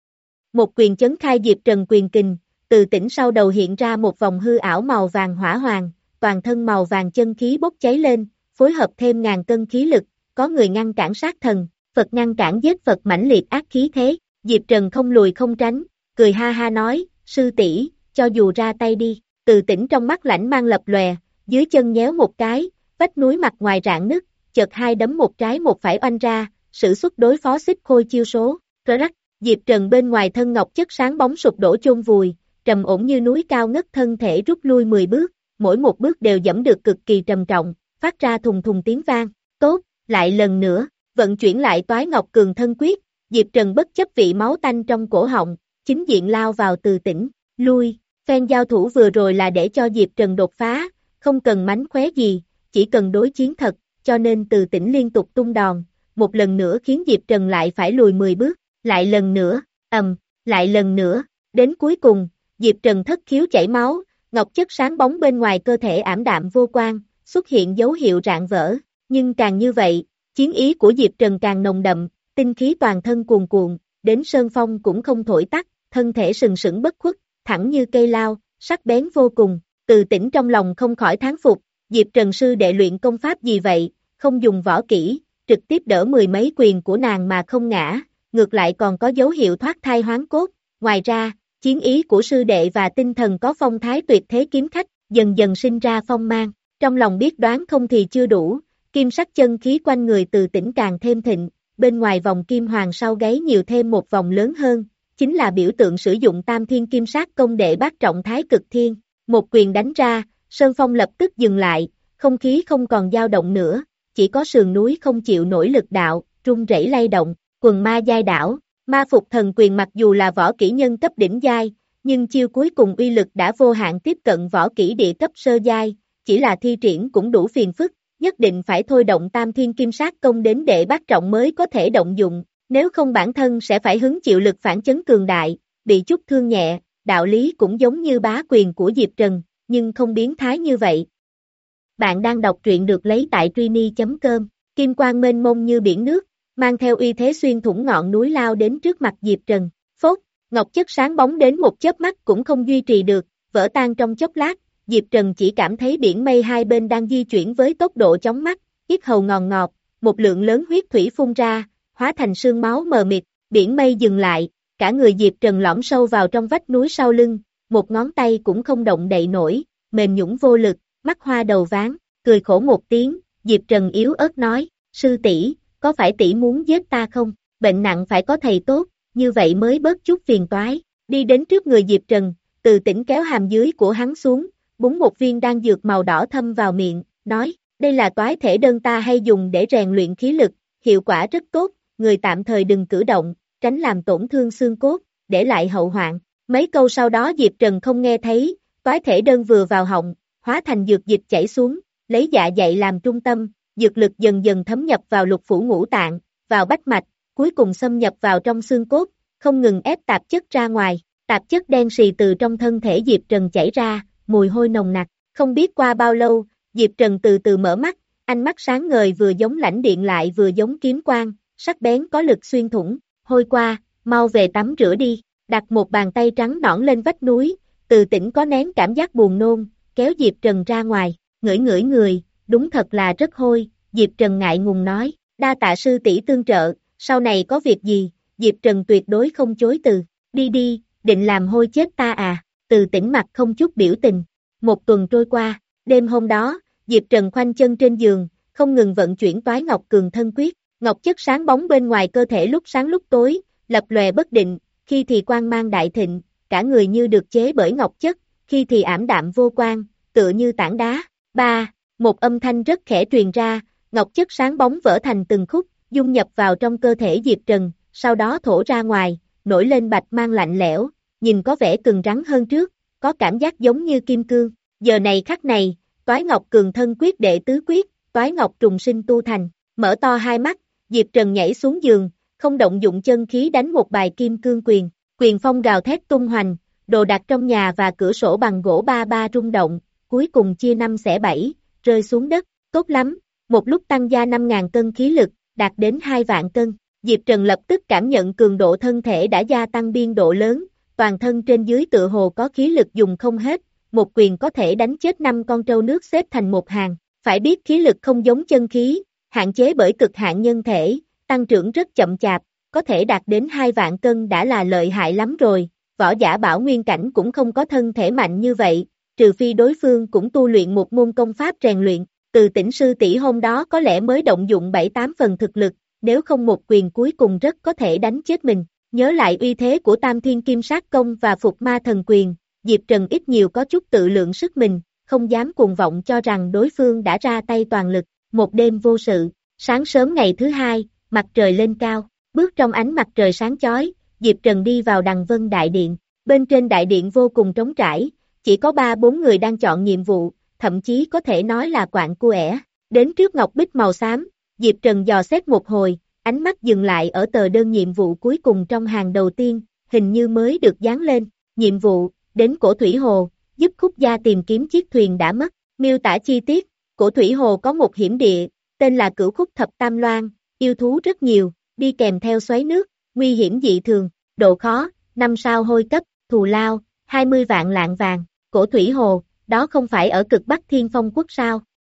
Một quyền chấn khai Diệp Trần quyền kình, từ tỉnh sau đầu hiện ra một vòng hư ảo màu vàng hỏa hoàng, toàn thân màu vàng chân khí bốc cháy lên, phối hợp thêm ngàn cân khí lực, có người ngăn cản sát thần, Phật ngăn cản giết Phật mãnh liệt ác khí thế, Diệp Trần không lùi không tránh, cười ha ha nói, sư tỷ, cho dù ra tay đi, từ tỉnh trong mắt lãnh mang lập lòe, dưới chân nhéo một cái, vách núi mặt ngoài rạn nứt, chợt hai đấm một trái một phải oanh ra, sử xuất đối phó xích khôi chiêu số, rớ rắc, Diệp Trần bên ngoài thân ngọc chất sáng bóng sụp đổ chôn vùi, trầm ổn như núi cao ngất thân thể rút lui mười bước, mỗi một bước đều dẫm được cực kỳ trầm trọng, phát ra thùng thùng tiếng vang, tốt, lại lần nữa, vận chuyển lại toái ngọc cường thân quyết, Diệp Trần bất chấp vị máu tanh trong cổ họng, chính diện lao vào từ tỉnh, lui, phen giao thủ vừa rồi là để cho Diệp Trần đột phá, không cần mánh khóe gì, chỉ cần đối chiến thật, cho nên từ tỉnh liên tục tung đòn, một lần nữa khiến Diệp Trần lại phải lùi mười bước, lại lần nữa, ầm, lại lần nữa, đến cuối cùng, Diệp Trần thất khiếu chảy máu, ngọc chất sáng bóng bên ngoài cơ thể ảm đạm vô quang, xuất hiện dấu hiệu rạn vỡ, nhưng càng như vậy, chiến ý của Diệp Trần càng nồng đậm, tinh khí toàn thân cuồn cuộn, đến sơn phong cũng không thổi tắt, thân thể sừng sững bất khuất, thẳng như cây lao, sắc bén vô cùng, từ tỉnh trong lòng không khỏi thán phục, Diệp Trần sư đệ luyện công pháp gì vậy, không dùng võ kỹ, trực tiếp đỡ mười mấy quyền của nàng mà không ngã, ngược lại còn có dấu hiệu thoát thai hoán cốt, ngoài ra, chiến ý của sư đệ và tinh thần có phong thái tuyệt thế kiếm khách, dần dần sinh ra phong mang, trong lòng biết đoán không thì chưa đủ, kim sắc chân khí quanh người từ tỉnh càng thêm thịnh, bên ngoài vòng kim hoàng sau gáy nhiều thêm một vòng lớn hơn, chính là biểu tượng sử dụng Tam Thiên Kim Sát công đệ bát trọng thái cực thiên, một quyền đánh ra, sơn phong lập tức dừng lại, không khí không còn dao động nữa, chỉ có sườn núi không chịu nổi lực đạo, rung rẩy lay động, quần ma giai đảo, ma phục thần quyền mặc dù là võ kỹ nhân cấp đỉnh giai, nhưng chiêu cuối cùng uy lực đã vô hạn tiếp cận võ kỹ địa cấp sơ giai, chỉ là thi triển cũng đủ phiền phức, nhất định phải thôi động Tam Thiên Kim Sát công đến đệ bát trọng mới có thể động dụng, nếu không bản thân sẽ phải hứng chịu lực phản chấn cường đại, bị chút thương nhẹ, đạo lý cũng giống như bá quyền của Diệp Trần, nhưng không biến thái như vậy. Bạn đang đọc truyện được lấy tại Trini chấm com, kim quang mênh mông như biển nước, mang theo uy thế xuyên thủng ngọn núi lao đến trước mặt Diệp Trần, phốt, ngọc chất sáng bóng đến một chớp mắt cũng không duy trì được, vỡ tan trong chốc lát, Diệp Trần chỉ cảm thấy biển mây hai bên đang di chuyển với tốc độ chóng mắt, yết hầu ngòn ngọt, một lượng lớn huyết thủy phun ra, hóa thành sương máu mờ mịt, biển mây dừng lại, cả người Diệp Trần lõm sâu vào trong vách núi sau lưng, một ngón tay cũng không động đậy nổi, mềm nhũn vô lực, mắt hoa đầu ván, cười khổ một tiếng, Diệp Trần yếu ớt nói, sư tỷ, có phải tỷ muốn giết ta không, bệnh nặng phải có thầy tốt, như vậy mới bớt chút phiền toái, đi đến trước người Diệp Trần, từ tỉnh kéo hàm dưới của hắn xuống, búng một viên đan dược màu đỏ thâm vào miệng, nói, đây là toái thể đơn ta hay dùng để rèn luyện khí lực, hiệu quả rất tốt, người tạm thời đừng cử động, tránh làm tổn thương xương cốt, để lại hậu hoạn. Mấy câu sau đó Diệp Trần không nghe thấy, toái thể đơn vừa vào họng, hóa thành dược dịch chảy xuống, lấy dạ dày làm trung tâm, dược lực dần dần thấm nhập vào lục phủ ngũ tạng, vào bách mạch, cuối cùng xâm nhập vào trong xương cốt, không ngừng ép tạp chất ra ngoài, tạp chất đen xì từ trong thân thể Diệp Trần chảy ra, mùi hôi nồng nặc, không biết qua bao lâu, Diệp Trần từ từ mở mắt, ánh mắt sáng ngời vừa giống lãnh điện lại vừa giống kiếm quang, sắc bén có lực xuyên thủng, hôi qua, mau về tắm rửa đi, đặt một bàn tay trắng nõn lên vách núi, từ tỉnh có nén cảm giác buồn nôn, kéo Diệp Trần ra ngoài, ngửi ngửi người, đúng thật là rất hôi, Diệp Trần ngại ngùng nói, đa tạ sư tỷ tương trợ, sau này có việc gì, Diệp Trần tuyệt đối không chối từ, đi đi, định làm hôi chết ta à, từ tỉnh mặt không chút biểu tình, một tuần trôi qua, đêm hôm đó, Diệp Trần khoanh chân trên giường, không ngừng vận chuyển toái ngọc cường thân quyết, ngọc chất sáng bóng bên ngoài cơ thể lúc sáng lúc tối, lập lòe bất định, khi thì quang mang đại thịnh, cả người như được chế bởi ngọc chất, khi thì ảm đạm vô quang, tựa như tảng đá. Ba, một âm thanh rất khẽ truyền ra, ngọc chất sáng bóng vỡ thành từng khúc, dung nhập vào trong cơ thể Diệp Trần, sau đó thổ ra ngoài, nổi lên bạch mang lạnh lẽo, nhìn có vẻ cứng rắn hơn trước, có cảm giác giống như kim cương. Giờ này khắc này, toái ngọc cường thân quyết đệ tứ quyết, toái ngọc trùng sinh tu thành, mở to hai mắt, Diệp Trần nhảy xuống giường, không động dụng chân khí đánh một bài kim cương quyền, quyền phong gào thét tung hoành, đồ đạc trong nhà và cửa sổ bằng gỗ ba ba rung động, cuối cùng chia năm xẻ bảy, rơi xuống đất, tốt lắm, một lúc tăng gia năm nghìn cân khí lực, đạt đến hai vạn cân. Diệp Trần lập tức cảm nhận cường độ thân thể đã gia tăng biên độ lớn, toàn thân trên dưới tựa hồ có khí lực dùng không hết, một quyền có thể đánh chết năm con trâu nước xếp thành một hàng. Phải biết khí lực không giống chân khí, hạn chế bởi cực hạn nhân thể, tăng trưởng rất chậm chạp, có thể đạt đến hai vạn cân đã là lợi hại lắm rồi. Võ giả bảo nguyên cảnh cũng không có thân thể mạnh như vậy, trừ phi đối phương cũng tu luyện một môn công pháp rèn luyện. Từ Tĩnh sư tỷ hôm đó có lẽ mới động dụng bảy tám phần thực lực, nếu không một quyền cuối cùng rất có thể đánh chết mình. Nhớ lại uy thế của Tam Thiên Kim Sát Công và Phục Ma Thần Quyền, Diệp Trần ít nhiều có chút tự lượng sức mình, không dám cuồng vọng cho rằng đối phương đã ra tay toàn lực. Một đêm vô sự, sáng sớm ngày thứ hai, mặt trời lên cao, bước trong ánh mặt trời sáng chói, Diệp Trần đi vào Đằng Vân Đại Điện. Bên trên đại điện vô cùng trống trải, chỉ có ba bốn người đang chọn nhiệm vụ, thậm chí có thể nói là quạng cua ẻ. Đến trước ngọc bích màu xám, Diệp Trần dò xét một hồi, ánh mắt dừng lại ở tờ đơn nhiệm vụ cuối cùng trong hàng đầu tiên, hình như mới được dán lên. Nhiệm vụ, đến Cổ Thủy Hồ, giúp Khúc Gia tìm kiếm chiếc thuyền đã mất. Miêu tả chi tiết, Cổ Thủy Hồ có một hiểm địa, tên là Cửu Khúc Thập Tam Loan, yêu thú rất nhiều, đi kèm theo xoáy nước, nguy hiểm dị thường, độ khó, năm sao hôi cấp, thù lao, hai mươi vạn lạng vàng. Cổ Thủy Hồ, đó không phải ở cực Bắc Thiên Phong Quốc sao?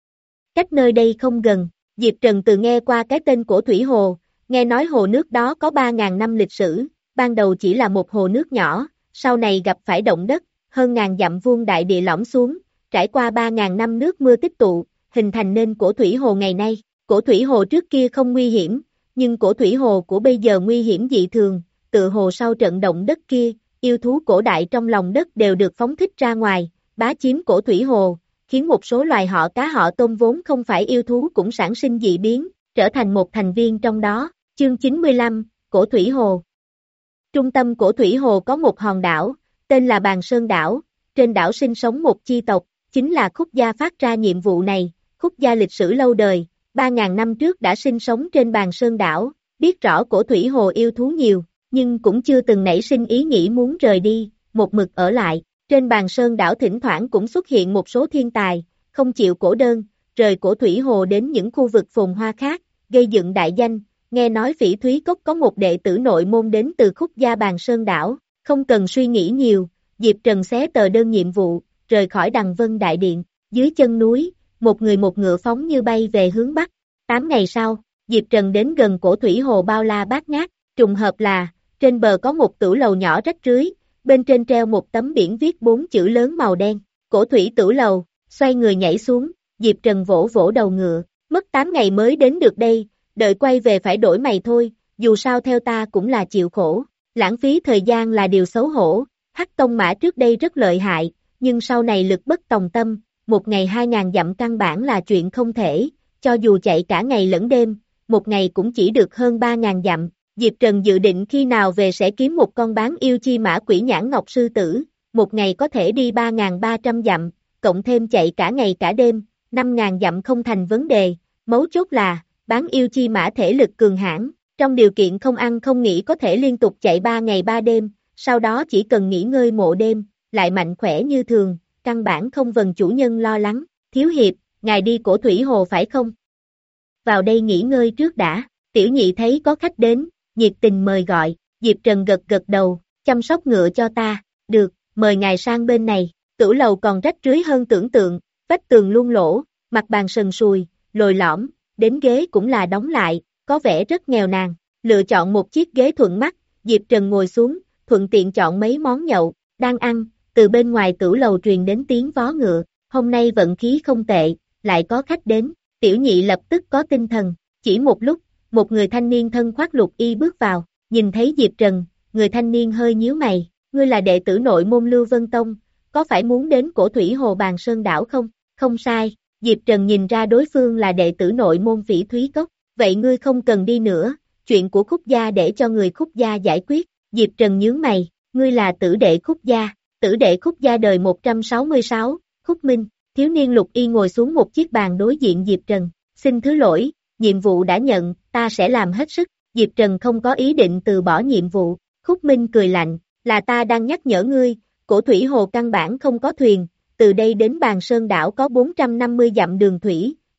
Cách nơi đây không gần. Diệp Trần từ nghe qua cái tên Cổ Thủy Hồ, nghe nói hồ nước đó có ba nghìn năm lịch sử, ban đầu chỉ là một hồ nước nhỏ, sau này gặp phải động đất, hơn ngàn dặm vuông đại địa lõm xuống, trải qua ba nghìn năm nước mưa tích tụ, hình thành nên Cổ Thủy Hồ ngày nay. Cổ Thủy Hồ trước kia không nguy hiểm, nhưng Cổ Thủy Hồ của bây giờ nguy hiểm dị thường, tự hồ sau trận động đất kia, yêu thú cổ đại trong lòng đất đều được phóng thích ra ngoài, bá chiếm Cổ Thủy Hồ, khiến một số loài họ cá họ tôm vốn không phải yêu thú cũng sản sinh dị biến, trở thành một thành viên trong đó. Chương chín mươi lăm, Cổ Thủy Hồ. Trung tâm Cổ Thủy Hồ có một hòn đảo, tên là Bàn Sơn Đảo, trên đảo sinh sống một chi tộc, chính là Khúc Gia phát ra nhiệm vụ này. Khúc Gia lịch sử lâu đời, ba nghìn năm trước đã sinh sống trên Bàn Sơn Đảo, biết rõ Cổ Thủy Hồ yêu thú nhiều, nhưng cũng chưa từng nảy sinh ý nghĩ muốn rời đi, một mực ở lại. Trên Bàn Sơn Đảo thỉnh thoảng cũng xuất hiện một số thiên tài, không chịu cổ đơn, rời Cổ Thủy Hồ đến những khu vực phồn hoa khác, gây dựng đại danh. Nghe nói Phỉ Thúy Cốc có một đệ tử nội môn đến từ Khúc Gia Bàn Sơn Đảo, không cần suy nghĩ nhiều, Diệp Trần xé tờ đơn nhiệm vụ, rời khỏi Đằng Vân Đại Điện. Dưới chân núi, một người một ngựa phóng như bay về hướng Bắc. Tám ngày sau, Diệp Trần đến gần Cổ Thủy Hồ bao la bát ngát, trùng hợp là, trên bờ có một tửu lầu nhỏ rách rưới, bên trên treo một tấm biển viết bốn chữ lớn màu đen, Cổ Thủy Tửu Lầu. Xoay người nhảy xuống, Diệp Trần vỗ vỗ đầu ngựa, mất tám ngày mới đến được đây, đợi quay về phải đổi mày thôi, dù sao theo ta cũng là chịu khổ, lãng phí thời gian là điều xấu hổ. Hắc Tông Mã trước đây rất lợi hại, nhưng sau này lực bất tòng tâm, một ngày hai ngàn dặm căn bản là chuyện không thể, cho dù chạy cả ngày lẫn đêm, một ngày cũng chỉ được hơn ba ngàn dặm. Diệp Trần dự định khi nào về sẽ kiếm một con bán yêu chi mã Quỷ Nhãn Ngọc Sư Tử, một ngày có thể đi ba nghìn ba trăm dặm, cộng thêm chạy cả ngày cả đêm, năm nghìn dặm không thành vấn đề. Mấu chốt là, bán yêu chi mã thể lực cường hãn, trong điều kiện không ăn không nghỉ có thể liên tục chạy ba ngày ba đêm, sau đó chỉ cần nghỉ ngơi mộ đêm, lại mạnh khỏe như thường, căn bản không vần chủ nhân lo lắng. Thiếu hiệp, ngài đi Cổ Thủy Hồ phải không? Vào đây nghỉ ngơi trước đã. Tiểu nhị thấy có khách đến, nhiệt tình mời gọi. Diệp Trần gật gật đầu, chăm sóc ngựa cho ta. Được, mời ngài sang bên này. Tửu lầu còn rách rưới hơn tưởng tượng, vách tường luôn lỗ, mặt bàn sần sùi, lồi lõm, đến ghế cũng là đóng lại, có vẻ rất nghèo nàn. Lựa chọn một chiếc ghế thuận mắt, Diệp Trần ngồi xuống, thuận tiện chọn mấy món nhậu. Đang ăn, từ bên ngoài tửu lầu truyền đến tiếng vó ngựa. Hôm nay vận khí không tệ, lại có khách đến. Tiểu nhị lập tức có tinh thần. Chỉ một lúc, một người thanh niên thân khoác lục y bước vào, nhìn thấy Diệp Trần, người thanh niên hơi nhíu mày. Ngươi là đệ tử nội môn Lưu Vân Tông, có phải muốn đến Cổ Thủy Hồ Bàn Sơn Đảo không? Không sai, Diệp Trần nhìn ra đối phương là đệ tử nội môn Phỉ Thúy Cốc. Vậy ngươi không cần đi nữa, chuyện của Khúc Gia để cho người Khúc Gia giải quyết. Diệp Trần nhướng mày, ngươi là tử đệ Khúc Gia, tử đệ Khúc Gia đời một trăm sáu mươi sáu, Khúc Minh. Thiếu niên lục y ngồi xuống một chiếc bàn đối diện Diệp Trần. Xin thứ lỗi, nhiệm vụ đã nhận, ta sẽ làm hết sức. Diệp Trần không có ý định từ bỏ nhiệm vụ. Khúc Minh cười lạnh, là ta đang nhắc nhở ngươi, Cổ Thủy Hồ căn bản không có thuyền, từ đây đến Bàn Sơn Đảo có bốn trăm năm mươi dặm đường thủy,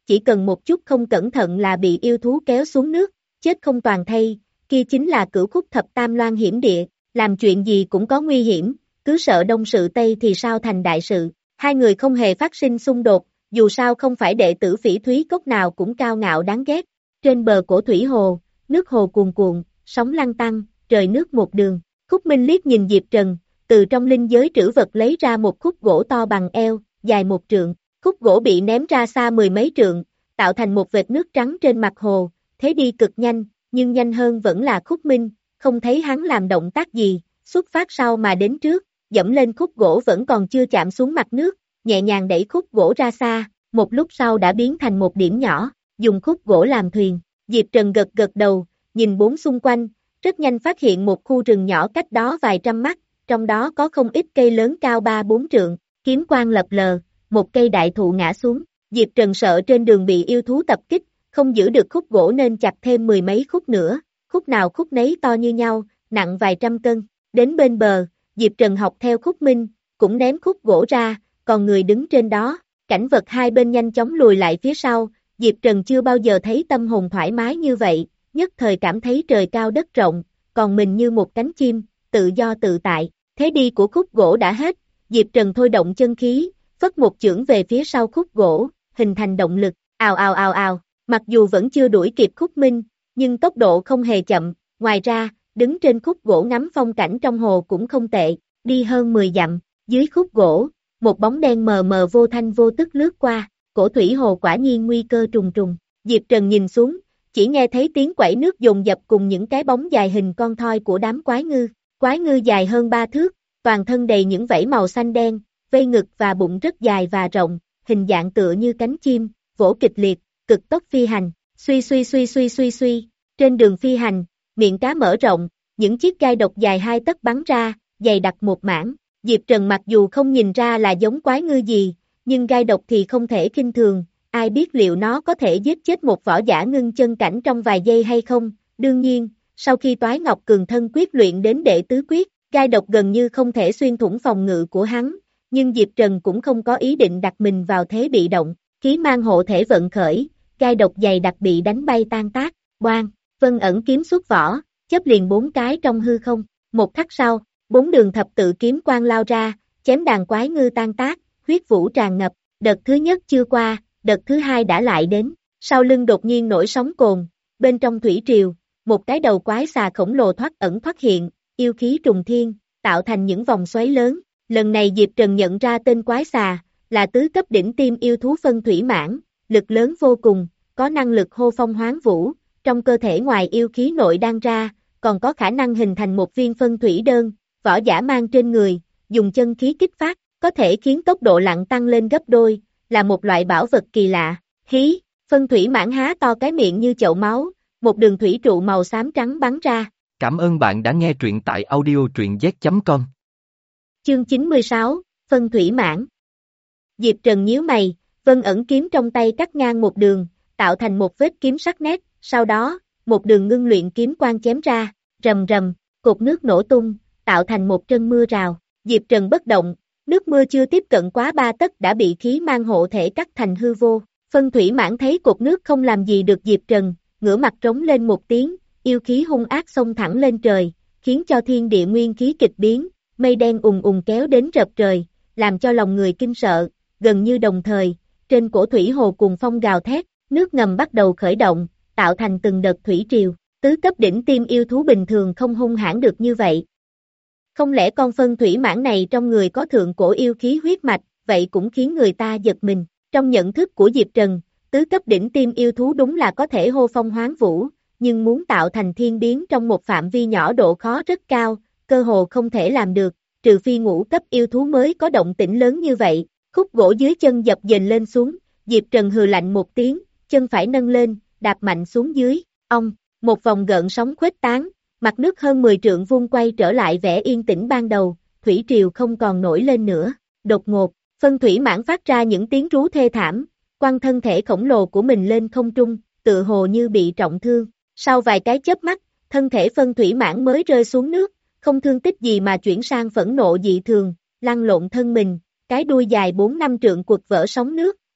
chỉ cần một chút không cẩn thận là bị yêu thú kéo xuống nước, chết không toàn thây, kia chính là cửu khúc thập tam loan hiểm địa, làm chuyện gì cũng có nguy hiểm, cứ sợ đông sự tây thì sao thành đại sự. Hai người không hề phát sinh xung đột, dù sao không phải đệ tử Phỉ Thúy Cốc nào cũng cao ngạo đáng ghét. Trên bờ cổ thủy hồ, nước hồ cuồn cuộn, sóng lăn tăng, trời nước một đường. Khúc Minh liếc nhìn Diệp Trần, từ trong linh giới trữ vật lấy ra một khúc gỗ to bằng eo, dài một trượng. Khúc gỗ bị ném ra xa mười mấy trượng, tạo thành một vệt nước trắng trên mặt hồ, thế đi cực nhanh, nhưng nhanh hơn vẫn là Khúc Minh, không thấy hắn làm động tác gì, xuất phát sau mà đến trước, dẫm lên khúc gỗ vẫn còn chưa chạm xuống mặt nước, nhẹ nhàng đẩy khúc gỗ ra xa, một lúc sau đã biến thành một điểm nhỏ, dùng khúc gỗ làm thuyền. Diệp Trần gật gật đầu, nhìn bốn xung quanh, rất nhanh phát hiện một khu rừng nhỏ cách đó vài trăm mét, trong đó có không ít cây lớn cao ba bốn trượng, kiếm quang lập lờ, một cây đại thụ ngã xuống, Diệp Trần sợ trên đường bị yêu thú tập kích, không giữ được khúc gỗ nên chặt thêm mười mấy khúc nữa, khúc nào khúc nấy to như nhau, nặng vài trăm cân, đến bên bờ, Diệp Trần học theo Khúc Minh, cũng ném khúc gỗ ra, còn người đứng trên đó, cảnh vật hai bên nhanh chóng lùi lại phía sau, Diệp Trần chưa bao giờ thấy tâm hồn thoải mái như vậy, nhất thời cảm thấy trời cao đất rộng, còn mình như một cánh chim, tự do tự tại, thế đi của khúc gỗ đã hết, Diệp Trần thôi động chân khí, phất một chưởng về phía sau khúc gỗ, hình thành động lực, ào ào ào ào, mặc dù vẫn chưa đuổi kịp Khúc Minh, nhưng tốc độ không hề chậm, ngoài ra, đứng trên khúc gỗ ngắm phong cảnh trong hồ cũng không tệ, đi hơn mười dặm, dưới khúc gỗ, một bóng đen mờ mờ vô thanh vô tức lướt qua, cổ thủy hồ quả nhiên nguy cơ trùng trùng, Diệp Trần nhìn xuống, chỉ nghe thấy tiếng quẩy nước dồn dập cùng những cái bóng dài hình con thoi của đám quái ngư, quái ngư dài hơn ba thước, toàn thân đầy những vảy màu xanh đen, vây ngực và bụng rất dài và rộng, hình dạng tựa như cánh chim, vỗ kịch liệt, cực tốc phi hành, suy suy suy suy suy suy, trên đường phi hành, miệng cá mở rộng, những chiếc gai độc dài hai tấc bắn ra, dày đặc một mảng, Diệp Trần mặc dù không nhìn ra là giống quái ngư gì, nhưng gai độc thì không thể khinh thường, ai biết liệu nó có thể giết chết một võ giả ngưng chân cảnh trong vài giây hay không, đương nhiên, sau khi Toái Ngọc Cường Thân quyết luyện đến đệ tứ quyết, gai độc gần như không thể xuyên thủng phòng ngự của hắn, nhưng Diệp Trần cũng không có ý định đặt mình vào thế bị động, khí mang hộ thể vận khởi, gai độc dày đặc bị đánh bay tan tác, boang, Vân Ẩn kiếm xuất vỏ, chớp liền bốn cái trong hư không, một khắc sau, bốn đường thập tự kiếm quang lao ra, chém đàn quái ngư tan tác, huyết vũ tràn ngập, đợt thứ nhất chưa qua, đợt thứ hai đã lại đến, sau lưng đột nhiên nổi sóng cồn, bên trong thủy triều, một cái đầu quái xà khổng lồ thoát ẩn thoát hiện, yêu khí trùng thiên, tạo thành những vòng xoáy lớn, lần này Diệp Trần nhận ra tên quái xà, là tứ cấp đỉnh tiêm yêu thú phân thủy mãn, lực lớn vô cùng, có năng lực hô phong hoán vũ, trong cơ thể ngoài yêu khí nội đang ra, còn có khả năng hình thành một viên phân thủy đơn, võ giả mang trên người, dùng chân khí kích phát, có thể khiến tốc độ lặn tăng lên gấp đôi, là một loại bảo vật kỳ lạ. Hí, phân thủy mãn há to cái miệng như chậu máu, một đường thủy trụ màu xám trắng bắn ra. Cảm ơn bạn đã nghe truyện tại audio truyện z chấm com. Chương chín mươi sáu, phân thủy mãn. Diệp Trần nhíu mày, Vân Ẩn kiếm trong tay cắt ngang một đường, tạo thành một vết kiếm sắc nét, sau đó, một đường ngưng luyện kiếm quang chém ra, rầm rầm, cột nước nổ tung, tạo thành một trận mưa rào. Diệp Trần bất động, nước mưa chưa tiếp cận quá ba tấc đã bị khí mang hộ thể cắt thành hư vô. Phân thủy mãn thấy cột nước không làm gì được Diệp Trần, ngửa mặt trống lên một tiếng, yêu khí hung ác xông thẳng lên trời, khiến cho thiên địa nguyên khí kịch biến, mây đen ùng ùng kéo đến rợp trời, làm cho lòng người kinh sợ. Gần như đồng thời, trên cổ thủy hồ cuồng phong gào thét, nước ngầm bắt đầu khởi động, tạo thành từng đợt thủy triều. Tứ cấp đỉnh tiêm yêu thú bình thường không hung hãn được như vậy. Không lẽ con phân thủy mãn này trong người có thượng cổ yêu khí huyết mạch, vậy cũng khiến người ta giật mình. Trong nhận thức của Diệp Trần, tứ cấp đỉnh tiêm yêu thú đúng là có thể hô phong hoán vũ, nhưng muốn tạo thành thiên biến trong một phạm vi nhỏ độ khó rất cao, cơ hồ không thể làm được, trừ phi ngũ cấp yêu thú mới có động tĩnh lớn như vậy. Khúc gỗ dưới chân dập dềnh lên xuống, Diệp Trần hừ lạnh một tiếng, chân phải nâng lên, đạp mạnh xuống dưới, ong, một vòng gợn sóng khuếch tán, mặt nước hơn mười trượng vuông quay trở lại vẻ yên tĩnh ban đầu, thủy triều không còn nổi lên nữa. Đột ngột, phân thủy mãn phát ra những tiếng rú thê thảm, quăng thân thể khổng lồ của mình lên không trung, tự hồ như bị trọng thương. Sau vài cái chớp mắt, thân thể phân thủy mãn mới rơi xuống nước, không thương tích gì mà chuyển sang phẫn nộ dị thường, lăn lộn thân mình, cái đuôi dài bốn năm trượng quật vỡ sóng nước,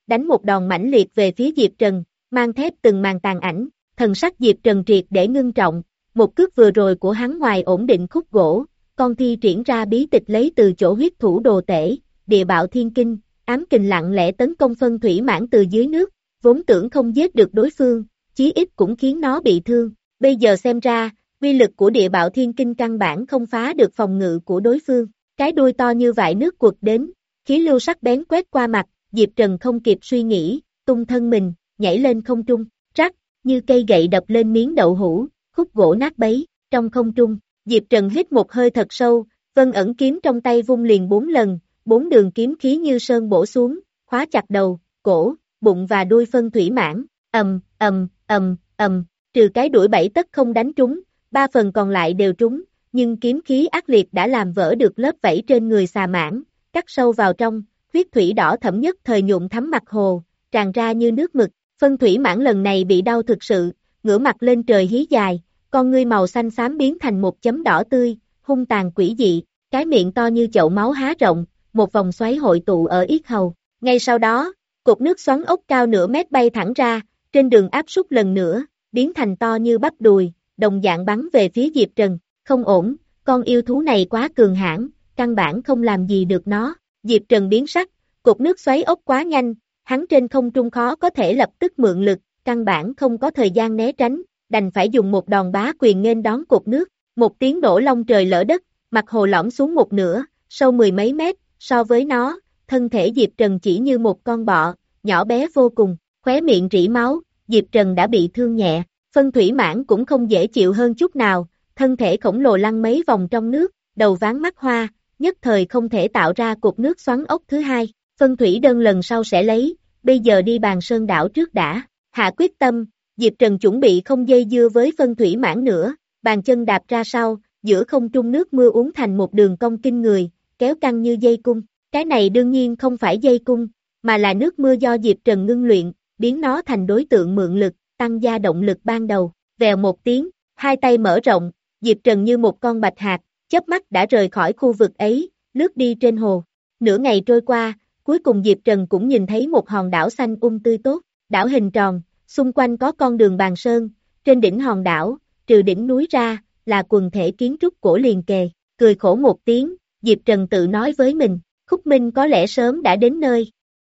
đánh một đòn mãnh liệt về phía Diệp Trần, mang thép từng màn tàn ảnh, thần sắc Diệp Trần triệt để ngưng trọng, một cước vừa rồi của hắn ngoài ổn định khúc gỗ, con thi triển ra bí tịch lấy từ chỗ huyết thủ đồ tể, địa bạo thiên kinh, ám kình lặng lẽ tấn công phân thủy mãn từ dưới nước, vốn tưởng không giết được đối phương, chí ít cũng khiến nó bị thương, bây giờ xem ra, uy lực của địa bạo thiên kinh căn bản không phá được phòng ngự của đối phương, cái đuôi to như vại nước quật đến, khí lưu sắc bén quét qua mặt, Diệp Trần không kịp suy nghĩ, tung thân mình, nhảy lên không trung, rắc, như cây gậy đập lên miếng đậu hũ, khúc gỗ nát bấy, trong không trung, Diệp Trần hít một hơi thật sâu, vân ẩn kiếm trong tay vung liền bốn lần, bốn đường kiếm khí như sơn bổ xuống, khóa chặt đầu, cổ, bụng và đuôi phân thủy mãn, ầm, ầm, ầm, ầm, trừ cái đuổi bảy tấc không đánh trúng, ba phần còn lại đều trúng, nhưng kiếm khí ác liệt đã làm vỡ được lớp vảy trên người xà mãn, cắt sâu vào trong, huyết thủy đỏ thẫm nhất thời nhuộm thắm mặt hồ, tràn ra như nước mực, phân thủy mãn lần này bị đau thực sự, ngửa mặt lên trời hí dài, con ngươi màu xanh xám biến thành một chấm đỏ tươi, hung tàn quỷ dị, cái miệng to như chậu máu há rộng, một vòng xoáy hội tụ ở yết hầu. Ngay sau đó, cột nước xoắn ốc cao nửa mét bay thẳng ra, trên đường áp súc lần nữa, biến thành to như bắp đùi, đồng dạng bắn về phía Diệp Trần, không ổn, con yêu thú này quá cường hãn, căn bản không làm gì được nó, Diệp Trần biến sắc, cột nước xoáy ốc quá nhanh, hắn trên không trung khó có thể lập tức mượn lực, căn bản không có thời gian né tránh, đành phải dùng một đòn bá quyền nghênh đón cột nước, một tiếng nổ long trời lỡ đất, mặt hồ lõm xuống một nửa, sâu mười mấy mét, so với nó, thân thể Diệp Trần chỉ như một con bọ, nhỏ bé vô cùng, khóe miệng rỉ máu, Diệp Trần đã bị thương nhẹ, phân thủy mãn cũng không dễ chịu hơn chút nào, thân thể khổng lồ lăn mấy vòng trong nước, đầu ván mắt hoa, nhất thời không thể tạo ra cột nước xoắn ốc thứ hai, phân thủy đơn lần sau sẽ lấy, bây giờ đi bàn sơn đảo trước đã, hạ quyết tâm, Diệp Trần chuẩn bị không dây dưa với phân thủy mãn nữa, bàn chân đạp ra sau, giữa không trung nước mưa uốn thành một đường cong kinh người, kéo căng như dây cung, cái này đương nhiên không phải dây cung, mà là nước mưa do Diệp Trần ngưng luyện, biến nó thành đối tượng mượn lực, tăng gia động lực ban đầu, vèo một tiếng, hai tay mở rộng, Diệp Trần như một con bạch hạc, chớp mắt đã rời khỏi khu vực ấy, lướt đi trên hồ, nửa ngày trôi qua, cuối cùng Diệp Trần cũng nhìn thấy một hòn đảo xanh um tươi tốt, đảo hình tròn, xung quanh có con đường bàn sơn, trên đỉnh hòn đảo, trừ đỉnh núi ra, là quần thể kiến trúc cổ liền kề, cười khổ một tiếng, Diệp Trần tự nói với mình, Khúc Minh có lẽ sớm đã đến nơi.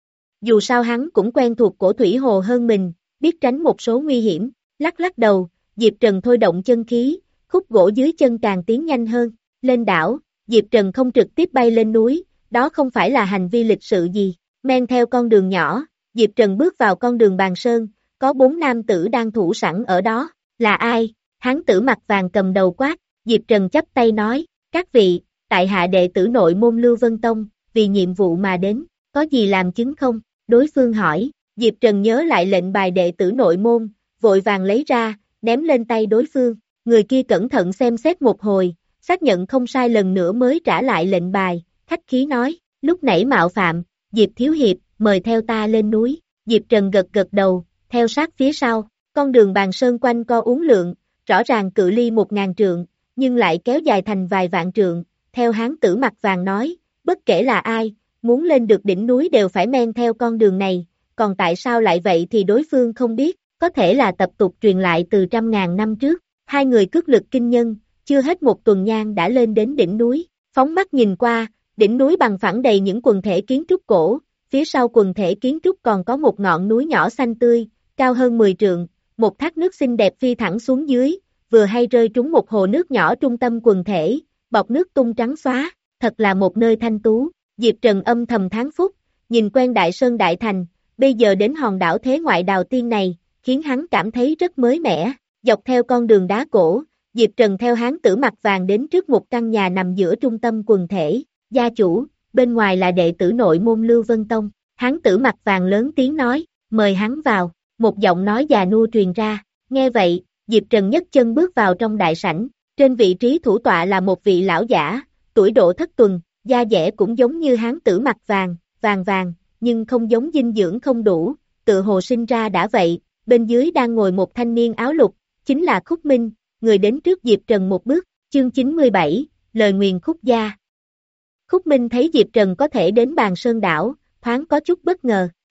Dù sao hắn cũng quen thuộc cổ thủy hồ hơn mình, biết tránh một số nguy hiểm, lắc lắc đầu, Diệp Trần thôi động chân khí, khúc gỗ dưới chân càng tiến nhanh hơn, lên đảo, Diệp Trần không trực tiếp bay lên núi, đó không phải là hành vi lịch sự gì, men theo con đường nhỏ, Diệp Trần bước vào con đường bàn sơn, có bốn nam tử đang thủ sẵn ở đó, là ai? Hán tử mặt vàng cầm đầu quát, Diệp Trần chắp tay nói, các vị, tại hạ đệ tử nội môn Lưu Vân Tông, vì nhiệm vụ mà đến, có gì làm chứng không? Đối phương hỏi, Diệp Trần nhớ lại lệnh bài đệ tử nội môn, vội vàng lấy ra, ném lên tay đối phương, người kia cẩn thận xem xét một hồi, xác nhận không sai lần nữa mới trả lại lệnh bài, khách khí nói, lúc nãy mạo phạm, Diệp Thiếu Hiệp, mời theo ta lên núi, Diệp Trần gật gật đầu, theo sát phía sau, con đường bàn sơn quanh co uốn lượn, rõ ràng cự ly một ngàn trượng, nhưng lại kéo dài thành vài vạn trượng, theo hán tử mặt vàng nói, bất kể là ai, muốn lên được đỉnh núi đều phải men theo con đường này, còn tại sao lại vậy thì đối phương không biết, có thể là tập tục truyền lại từ trăm ngàn năm trước, hai người cước lực kinh nhân, chưa hết một tuần nhang đã lên đến đỉnh núi, phóng mắt nhìn qua, đỉnh núi bằng phẳng đầy những quần thể kiến trúc cổ, phía sau quần thể kiến trúc còn có một ngọn núi nhỏ xanh tươi, cao hơn mười trượng, một thác nước xinh đẹp phi thẳng xuống dưới, vừa hay rơi trúng một hồ nước nhỏ trung tâm quần thể, bọt nước tung trắng xóa, thật là một nơi thanh tú, Diệp Trần âm thầm thán phúc, nhìn quen Đại Sơn Đại Thành, bây giờ đến hòn đảo thế ngoại đào tiên này, khiến hắn cảm thấy rất mới mẻ, dọc theo con đường đá cổ, Diệp Trần theo hán tử mặt vàng đến trước một căn nhà nằm giữa trung tâm quần thể, gia chủ, bên ngoài là đệ tử nội môn Lưu Vân Tông, hán tử mặt vàng lớn tiếng nói, mời hắn vào, một giọng nói già nua truyền ra, nghe vậy, Diệp Trần nhấc chân bước vào trong đại sảnh, trên vị trí thủ tọa là một vị lão giả, tuổi độ thất tuần, da dẻ cũng giống như hán tử mặt vàng, vàng vàng, nhưng không giống dinh dưỡng không đủ, tự hồ sinh ra đã vậy, bên dưới đang ngồi một thanh niên áo lục, chính là Khúc Minh, người đến trước Diệp Trần một bước, chương chín mươi bảy, lời nguyền Khúc gia. Khúc Minh thấy Diệp Trần có thể đến bàn sơn đảo, thoáng có chút bất ngờ,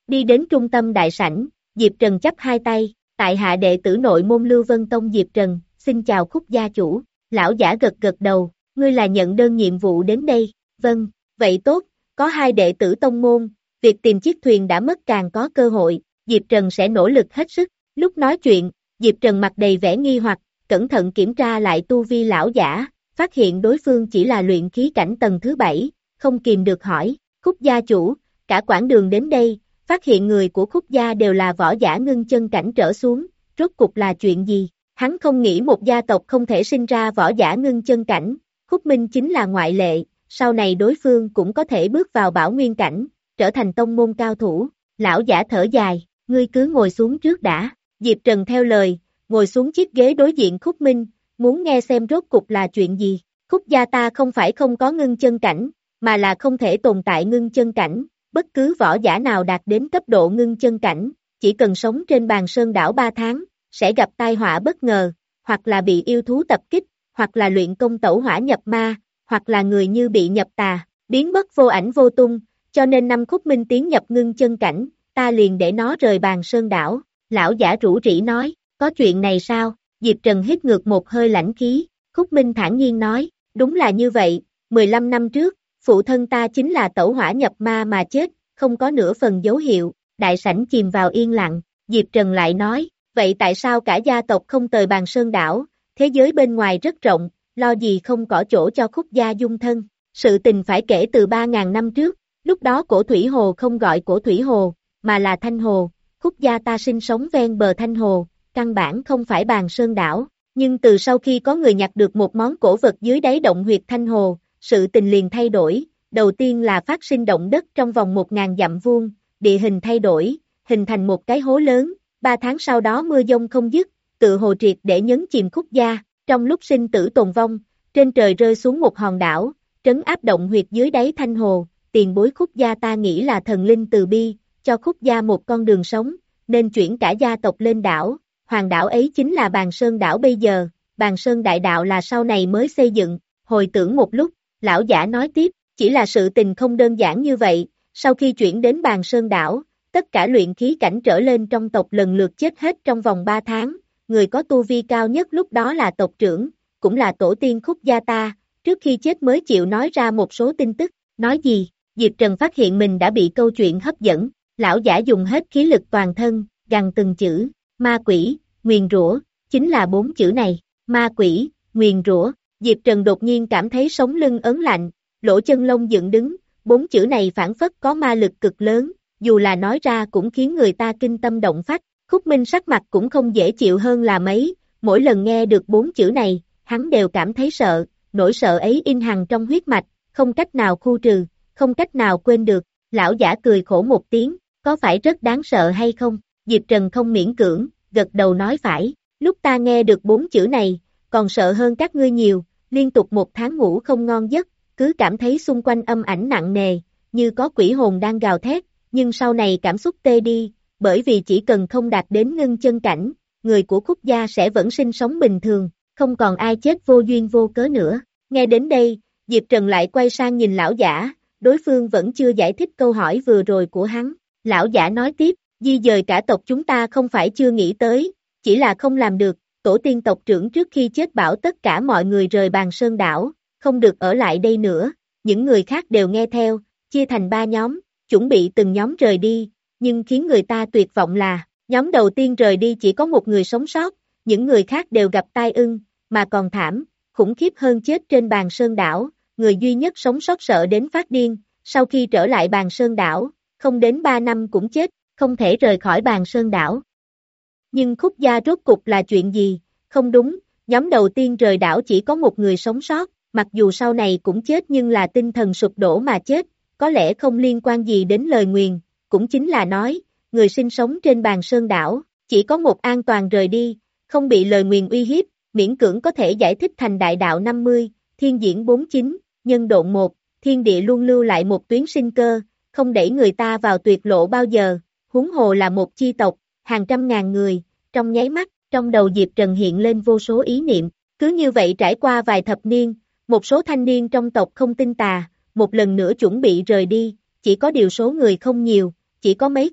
Đi đến trung tâm đại sảnh, Diệp Trần chắp hai tay, tại hạ đệ tử nội môn Lưu Vân Tông Diệp Trần, xin chào Khúc gia chủ. Lão giả gật gật đầu, ngươi là nhận đơn nhiệm vụ đến đây, vâng, vậy tốt, có hai đệ tử tông môn, việc tìm chiếc thuyền đã mất càng có cơ hội, Diệp Trần sẽ nỗ lực hết sức. Lúc nói chuyện, Diệp Trần mặt đầy vẻ nghi hoặc, cẩn thận kiểm tra lại tu vi lão giả, phát hiện đối phương chỉ là luyện khí cảnh tầng thứ bảy, không kìm được hỏi, Khúc gia chủ, cả quãng đường đến đây, phát hiện người của Khúc gia đều là võ giả ngưng chân cảnh trở xuống, rốt cục là chuyện gì? Hắn không nghĩ một gia tộc không thể sinh ra võ giả ngưng chân cảnh, Khúc Minh chính là ngoại lệ, sau này đối phương cũng có thể bước vào bảo nguyên cảnh, trở thành tông môn cao thủ. Lão giả thở dài, ngươi cứ ngồi xuống trước đã. Diệp Trần theo lời, ngồi xuống chiếc ghế đối diện Khúc Minh, muốn nghe xem rốt cục là chuyện gì. Khúc gia ta không phải không có ngưng chân cảnh, mà là không thể tồn tại ngưng chân cảnh, bất cứ võ giả nào đạt đến cấp độ ngưng chân cảnh, chỉ cần sống trên bàn sơn đảo ba tháng, sẽ gặp tai họa bất ngờ, hoặc là bị yêu thú tập kích, hoặc là luyện công tẩu hỏa nhập ma, hoặc là người như bị nhập tà, biến mất vô ảnh vô tung, cho nên năm Khúc Minh tiến nhập ngưng chân cảnh, ta liền để nó rời bàn sơn đảo. Lão giả rủ rỉ nói, có chuyện này sao? Diệp Trần hít ngược một hơi lãnh khí, Khúc Minh thản nhiên nói, đúng là như vậy, mười lăm năm trước, phụ thân ta chính là tẩu hỏa nhập ma mà chết, không có nửa phần dấu hiệu. Đại sảnh chìm vào yên lặng, Diệp Trần lại nói, vậy tại sao cả gia tộc không tời bàn sơn đảo, thế giới bên ngoài rất rộng, lo gì không có chỗ cho Khúc gia dung thân. Sự tình phải kể từ ba ngàn năm trước, lúc đó Cổ Thủy Hồ không gọi Cổ Thủy Hồ, mà là Thanh Hồ, Khúc gia ta sinh sống ven bờ Thanh Hồ, căn bản không phải bàn sơn đảo, nhưng từ sau khi có người nhặt được một món cổ vật dưới đáy động huyệt Thanh Hồ, sự tình liền thay đổi, đầu tiên là phát sinh động đất trong vòng một ngàn dặm vuông, địa hình thay đổi, hình thành một cái hố lớn, ba tháng sau đó mưa dông không dứt, tự hồ triệt để nhấn chìm Khúc gia, trong lúc sinh tử tồn vong, trên trời rơi xuống một hòn đảo, trấn áp động huyệt dưới đáy Thanh Hồ, tiền bối Khúc gia ta nghĩ là thần linh từ bi, cho Khúc gia một con đường sống, nên chuyển cả gia tộc lên đảo, hoàng đảo ấy chính là Bàn Sơn đảo bây giờ, Bàn Sơn đại đạo là sau này mới xây dựng. Hồi tưởng một lúc, lão giả nói tiếp, chỉ là sự tình không đơn giản như vậy, sau khi chuyển đến Bàn Sơn đảo, tất cả luyện khí cảnh trở lên trong tộc lần lượt chết hết trong vòng ba tháng, người có tu vi cao nhất lúc đó là tộc trưởng, cũng là tổ tiên Khúc gia ta, trước khi chết mới chịu nói ra một số tin tức. Nói gì? Diệp Trần phát hiện mình đã bị câu chuyện hấp dẫn, lão giả dùng hết khí lực toàn thân, gằn từng chữ, ma quỷ, nguyền rủa, chính là bốn chữ này, ma quỷ, nguyền rủa. Diệp Trần đột nhiên cảm thấy sống lưng ớn lạnh, lỗ chân lông dựng đứng, bốn chữ này phản phất có ma lực cực lớn, dù là nói ra cũng khiến người ta kinh tâm động phách. Khúc Minh sắc mặt cũng không dễ chịu hơn là mấy, mỗi lần nghe được bốn chữ này, hắn đều cảm thấy sợ, nỗi sợ ấy in hằn trong huyết mạch, không cách nào khu trừ, không cách nào quên được. Lão giả cười khổ một tiếng, có phải rất đáng sợ hay không? Diệp Trần không miễn cưỡng, gật đầu nói phải, lúc ta nghe được bốn chữ này, còn sợ hơn các ngươi nhiều, liên tục một tháng ngủ không ngon giấc, cứ cảm thấy xung quanh âm ảnh nặng nề, như có quỷ hồn đang gào thét, nhưng sau này cảm xúc tê đi, bởi vì chỉ cần không đạt đến ngưng chân cảnh, người của Khúc gia sẽ vẫn sinh sống bình thường, không còn ai chết vô duyên vô cớ nữa. Nghe đến đây, Diệp Trần lại quay sang nhìn lão giả, đối phương vẫn chưa giải thích câu hỏi vừa rồi của hắn. Lão giả nói tiếp, di dời cả tộc chúng ta không phải chưa nghĩ tới, chỉ là không làm được, tổ tiên tộc trưởng trước khi chết bảo tất cả mọi người rời Bàn Sơn đảo, không được ở lại đây nữa, những người khác đều nghe theo, chia thành ba nhóm, chuẩn bị từng nhóm rời đi, nhưng khiến người ta tuyệt vọng là, nhóm đầu tiên rời đi chỉ có một người sống sót, những người khác đều gặp tai ương, mà còn thảm, khủng khiếp hơn chết trên Bàn Sơn đảo, người duy nhất sống sót sợ đến phát điên, sau khi trở lại Bàn Sơn đảo, không đến ba năm cũng chết, không thể rời khỏi Bàn Sơn đảo. Nhưng Khúc gia rốt cục là chuyện gì? Không đúng, nhóm đầu tiên rời đảo chỉ có một người sống sót, mặc dù sau này cũng chết nhưng là tinh thần sụp đổ mà chết, có lẽ không liên quan gì đến lời nguyền, cũng chính là nói, người sinh sống trên Bàn Sơn đảo, chỉ có một an toàn rời đi, không bị lời nguyền uy hiếp, miễn cưỡng có thể giải thích thành đại đạo năm mươi, thiên diễn bốn mươi chín, nhân độn một, thiên địa luôn lưu lại một tuyến sinh cơ, không đẩy người ta vào tuyệt lộ bao giờ, huống hồ là một chi tộc, hàng trăm ngàn người, trong nháy mắt, trong đầu Diệp Trần hiện lên vô số ý niệm, cứ như vậy trải qua vài thập niên, một số thanh niên trong tộc không tin tà, một lần nữa chuẩn bị rời đi, chỉ có điều số người không nhiều, chỉ có mấy chục,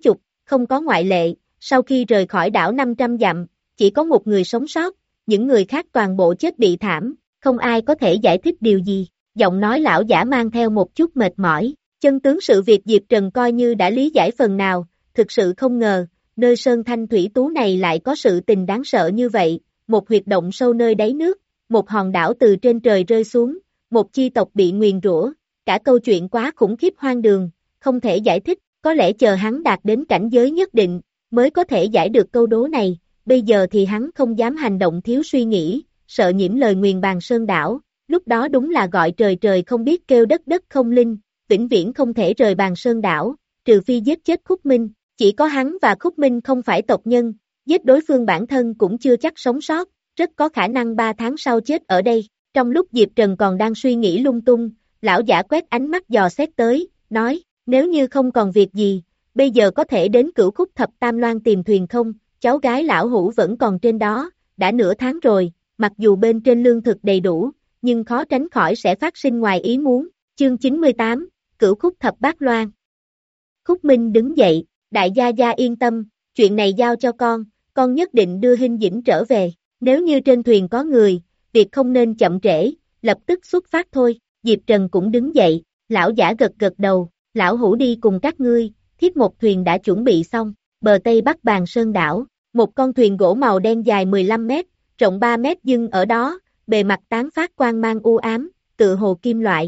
không có ngoại lệ, sau khi rời khỏi đảo năm trăm dặm, chỉ có một người sống sót, những người khác toàn bộ chết bị thảm, không ai có thể giải thích điều gì, giọng nói lão giả mang theo một chút mệt mỏi, chân tướng sự việc Diệp Trần coi như đã lý giải phần nào, thực sự không ngờ, nơi sơn thanh thủy tú này lại có sự tình đáng sợ như vậy, một huyệt động sâu nơi đáy nước, một hòn đảo từ trên trời rơi xuống, một chi tộc bị nguyền rủa, cả câu chuyện quá khủng khiếp hoang đường, không thể giải thích, có lẽ chờ hắn đạt đến cảnh giới nhất định, mới có thể giải được câu đố này, bây giờ thì hắn không dám hành động thiếu suy nghĩ, sợ nhiễm lời nguyền bàn sơn đảo, lúc đó đúng là gọi trời trời không biết kêu đất đất không linh, vĩnh viễn không thể rời bàn sơn đảo, trừ phi giết chết Khúc Minh, chỉ có hắn và Khúc Minh không phải tộc nhân, giết đối phương bản thân cũng chưa chắc sống sót, rất có khả năng ba tháng sau chết ở đây, trong lúc Diệp Trần còn đang suy nghĩ lung tung, lão giả quét ánh mắt dò xét tới, nói, nếu như không còn việc gì, bây giờ có thể đến Cửu Khúc Thập Tam Loan tìm thuyền không, cháu gái lão hủ vẫn còn trên đó, đã nửa tháng rồi, mặc dù bên trên lương thực đầy đủ, nhưng khó tránh khỏi sẽ phát sinh ngoài ý muốn, chương chín mươi tám, Cửu Khúc Thập Bát Loan. Khúc Minh đứng dậy, đại gia gia yên tâm, chuyện này giao cho con, con nhất định đưa Hinh Dĩnh trở về, nếu như trên thuyền có người, việc không nên chậm trễ, lập tức xuất phát thôi, Diệp Trần cũng đứng dậy, lão giả gật gật đầu, lão hủ đi cùng các ngươi, thiết một thuyền đã chuẩn bị xong, bờ tây bắc bàn sơn đảo, một con thuyền gỗ màu đen dài mười lăm mét, rộng ba mét dưng ở đó, bề mặt tán phát quang mang u ám, tự hồ kim loại.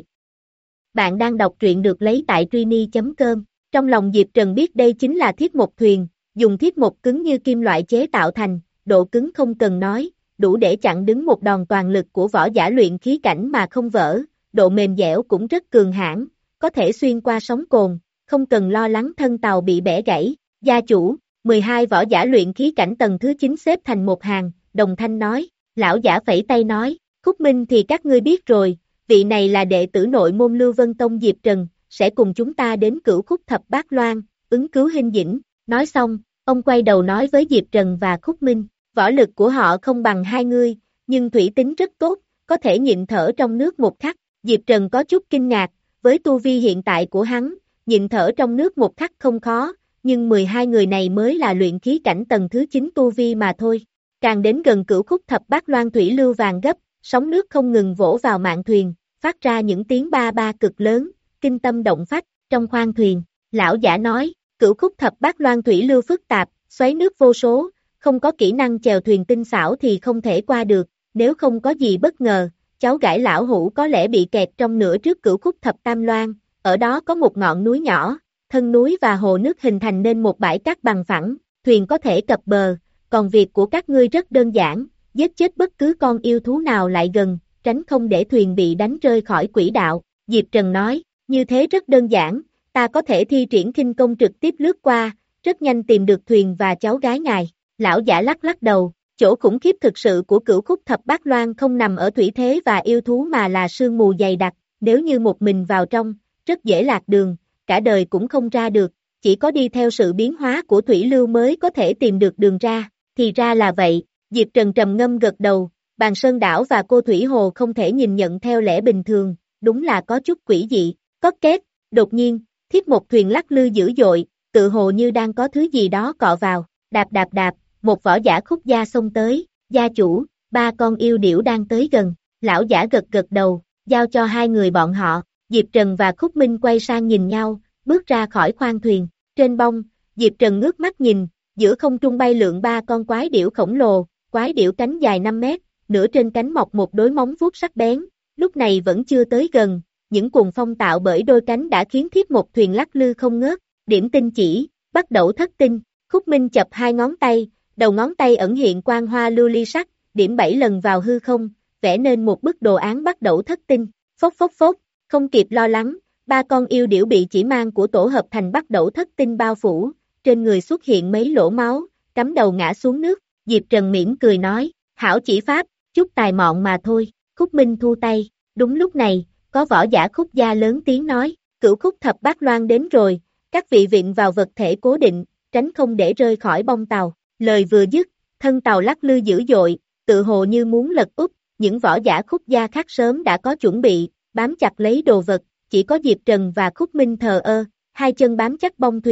Bạn đang đọc truyện được lấy tại Trini chấm com, trong lòng Diệp Trần biết đây chính là thiết một thuyền, dùng thiết một cứng như kim loại chế tạo thành, độ cứng không cần nói, đủ để chặn đứng một đòn toàn lực của võ giả luyện khí cảnh mà không vỡ, độ mềm dẻo cũng rất cường hãn, có thể xuyên qua sóng cồn, không cần lo lắng thân tàu bị bẻ gãy. Gia chủ, mười hai võ giả luyện khí cảnh tầng thứ chín xếp thành một hàng, đồng thanh nói, lão giả phẩy tay nói, Khúc Minh thì các ngươi biết rồi, vị này là đệ tử nội môn Lưu Vân Tông Diệp Trần, sẽ cùng chúng ta đến Cửu Khúc Thập Bát Loan, ứng cứu Hinh Dĩnh, nói xong, ông quay đầu nói với Diệp Trần và Khúc Minh, võ lực của họ không bằng hai ngươi, nhưng thủy tính rất tốt, có thể nhịn thở trong nước một khắc, Diệp Trần có chút kinh ngạc, với tu vi hiện tại của hắn, nhịn thở trong nước một khắc không khó, nhưng mười hai người này mới là luyện khí cảnh tầng thứ chín tu vi mà thôi. Càng đến gần Cửu Khúc Thập Bát Loan thủy lưu vàng gấp, sóng nước không ngừng vỗ vào mạn thuyền, phát ra những tiếng ba ba cực lớn, kinh tâm động phách, trong khoang thuyền, lão giả nói, Cửu Khúc Thập Bát Loan thủy lưu phức tạp, xoáy nước vô số, không có kỹ năng chèo thuyền tinh xảo thì không thể qua được, nếu không có gì bất ngờ, cháu gái lão hủ có lẽ bị kẹt trong nửa trước Cửu Khúc Thập Tam Loan, ở đó có một ngọn núi nhỏ, thân núi và hồ nước hình thành nên một bãi cát bằng phẳng, thuyền có thể cập bờ, còn việc của các ngươi rất đơn giản, giết chết bất cứ con yêu thú nào lại gần, tránh không để thuyền bị đánh rơi khỏi quỹ đạo, Diệp Trần nói, như thế rất đơn giản, ta có thể thi triển khinh công trực tiếp lướt qua, rất nhanh tìm được thuyền và cháu gái ngài, lão giả lắc lắc đầu, chỗ khủng khiếp thực sự của Cửu Khúc Thập Bát Loan không nằm ở thủy thế và yêu thú mà là sương mù dày đặc, nếu như một mình vào trong, rất dễ lạc đường, cả đời cũng không ra được, chỉ có đi theo sự biến hóa của thủy lưu mới có thể tìm được đường ra, thì ra là vậy, Diệp Trần trầm ngâm gật đầu, Bàn Sơn đảo và Cô Thủy Hồ không thể nhìn nhận theo lẽ bình thường, đúng là có chút quỷ dị, có két, đột nhiên, thiết một thuyền lắc lư dữ dội, tự hồ như đang có thứ gì đó cọ vào, đạp đạp đạp, một võ giả Khúc gia xông tới, gia chủ, ba con yêu điểu đang tới gần, lão giả gật gật đầu, giao cho hai người bọn họ, Diệp Trần và Khúc Minh quay sang nhìn nhau, bước ra khỏi khoang thuyền, trên bông, Diệp Trần ngước mắt nhìn, giữa không trung bay lượn ba con quái điểu khổng lồ, quái điểu cánh dài năm mét, nửa trên cánh mọc một đôi móng vuốt sắc bén, lúc này vẫn chưa tới gần, những cuồng phong tạo bởi đôi cánh đã khiến thiết một thuyền lắc lư không ngớt, điểm tinh chỉ, bắt đầu thất tinh, Khúc Minh chập hai ngón tay, đầu ngón tay ẩn hiện quang hoa lưu ly sắc, điểm bảy lần vào hư không, vẽ nên một bức đồ án bắt đầu thất tinh, phốc phốc phốc, không kịp lo lắng, ba con yêu điểu bị chỉ mang của tổ hợp thành bắt đầu thất tinh bao phủ, trên người xuất hiện mấy lỗ máu, cắm đầu ngã xuống nước, Diệp Trần mỉm cười nói, hảo chỉ pháp, chút tài mọn mà thôi, Khúc Minh thu tay, đúng lúc này, có võ giả Khúc gia lớn tiếng nói, Cửu Khúc Thập Bát Loan đến rồi, các vị vịn vào vật thể cố định, tránh không để rơi khỏi bông tàu, lời vừa dứt, thân tàu lắc lư dữ dội, tự hồ như muốn lật úp, những võ giả Khúc gia khác sớm đã có chuẩn bị, bám chặt lấy đồ vật, chỉ có Diệp Trần và Khúc Minh thờ ơ, hai chân bám chắc bông thuyền,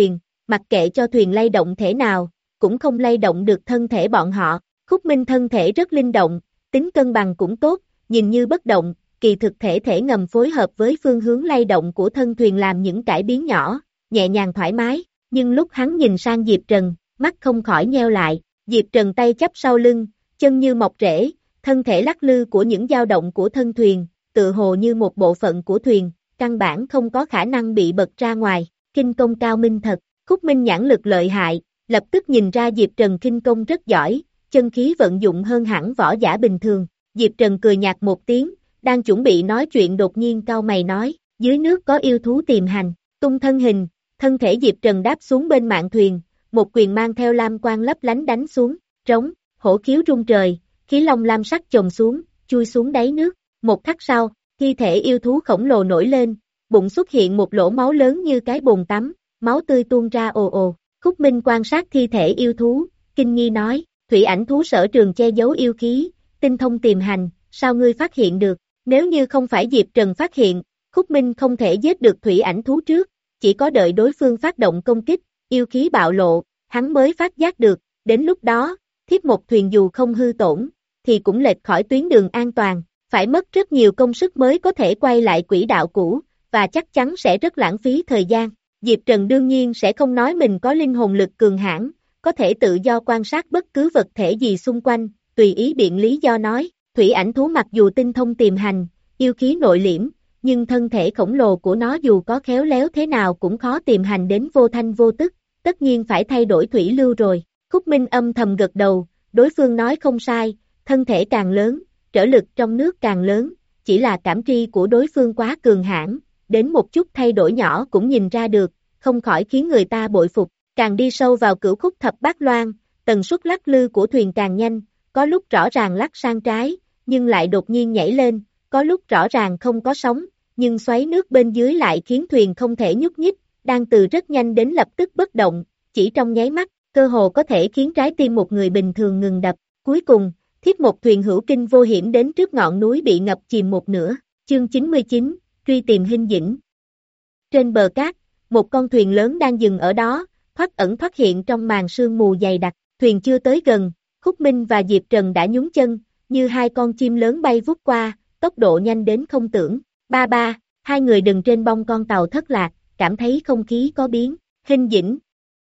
mặc kệ cho thuyền lay động thể nào, cũng không lay động được thân thể bọn họ. Khúc Minh thân thể rất linh động, tính cân bằng cũng tốt, nhìn như bất động, kỳ thực thể thể ngầm phối hợp với phương hướng lay động của thân thuyền làm những cải biến nhỏ, nhẹ nhàng thoải mái, nhưng lúc hắn nhìn sang Diệp Trần, mắt không khỏi nheo lại, Diệp Trần tay chắp sau lưng, chân như mọc rễ, thân thể lắc lư của những dao động của thân thuyền, tự hồ như một bộ phận của thuyền, căn bản không có khả năng bị bật ra ngoài, kinh công cao minh thật, Khúc Minh nhãn lực lợi hại, lập tức nhìn ra Diệp Trần kinh công rất giỏi, chân khí vận dụng hơn hẳn võ giả bình thường, Diệp Trần cười nhạt một tiếng, đang chuẩn bị nói chuyện đột nhiên cau mày nói, dưới nước có yêu thú tìm hành, tung thân hình, thân thể Diệp Trần đáp xuống bên mạn thuyền, một quyền mang theo lam quang lấp lánh đánh xuống, trống, hổ khiếu rung trời, khí long lam sắc chồng xuống, chui xuống đáy nước, một khắc sau, thi thể yêu thú khổng lồ nổi lên, bụng xuất hiện một lỗ máu lớn như cái bồn tắm, máu tươi tuôn ra ồ ồ, Khúc Minh quan sát thi thể yêu thú, kinh nghi nói, thủy ảnh thú sở trường che giấu yêu khí, tinh thông tìm hành, sao ngươi phát hiện được, nếu như không phải Diệp Trần phát hiện, Khúc Minh không thể giết được thủy ảnh thú trước, chỉ có đợi đối phương phát động công kích, yêu khí bạo lộ, hắn mới phát giác được, đến lúc đó, thiếp một thuyền dù không hư tổn, thì cũng lệch khỏi tuyến đường an toàn, phải mất rất nhiều công sức mới có thể quay lại quỹ đạo cũ, và chắc chắn sẽ rất lãng phí thời gian. Diệp Trần đương nhiên sẽ không nói mình có linh hồn lực cường hãn, có thể tự do quan sát bất cứ vật thể gì xung quanh, tùy ý biện lý do nói, thủy ảnh thú mặc dù tinh thông tìm hành, yêu khí nội liễm, nhưng thân thể khổng lồ của nó dù có khéo léo thế nào cũng khó tìm hành đến vô thanh vô tức, tất nhiên phải thay đổi thủy lưu rồi. Khúc Minh âm thầm gật đầu, đối phương nói không sai, thân thể càng lớn, trở lực trong nước càng lớn, chỉ là cảm tri của đối phương quá cường hãn, đến một chút thay đổi nhỏ cũng nhìn ra được, không khỏi khiến người ta bội phục, càng đi sâu vào cửu khúc thập bát loan, tần suất lắc lư của thuyền càng nhanh, có lúc rõ ràng lắc sang trái, nhưng lại đột nhiên nhảy lên, có lúc rõ ràng không có sóng, nhưng xoáy nước bên dưới lại khiến thuyền không thể nhúc nhích, đang từ rất nhanh đến lập tức bất động, chỉ trong nháy mắt, cơ hồ có thể khiến trái tim một người bình thường ngừng đập, cuối cùng, thiết một thuyền hữu kinh vô hiểm đến trước ngọn núi bị ngập chìm một nửa, chương chín mươi chín, truy tìm Hinh Dĩnh. Trên bờ cát, một con thuyền lớn đang dừng ở đó, thoát ẩn thoát hiện trong màn sương mù dày đặc, thuyền chưa tới gần, Khúc Minh và Diệp Trần đã nhún chân, như hai con chim lớn bay vút qua, tốc độ nhanh đến không tưởng, ba ba, hai người đừng trên bông con tàu thất lạc, cảm thấy không khí có biến, Hinh Dĩnh.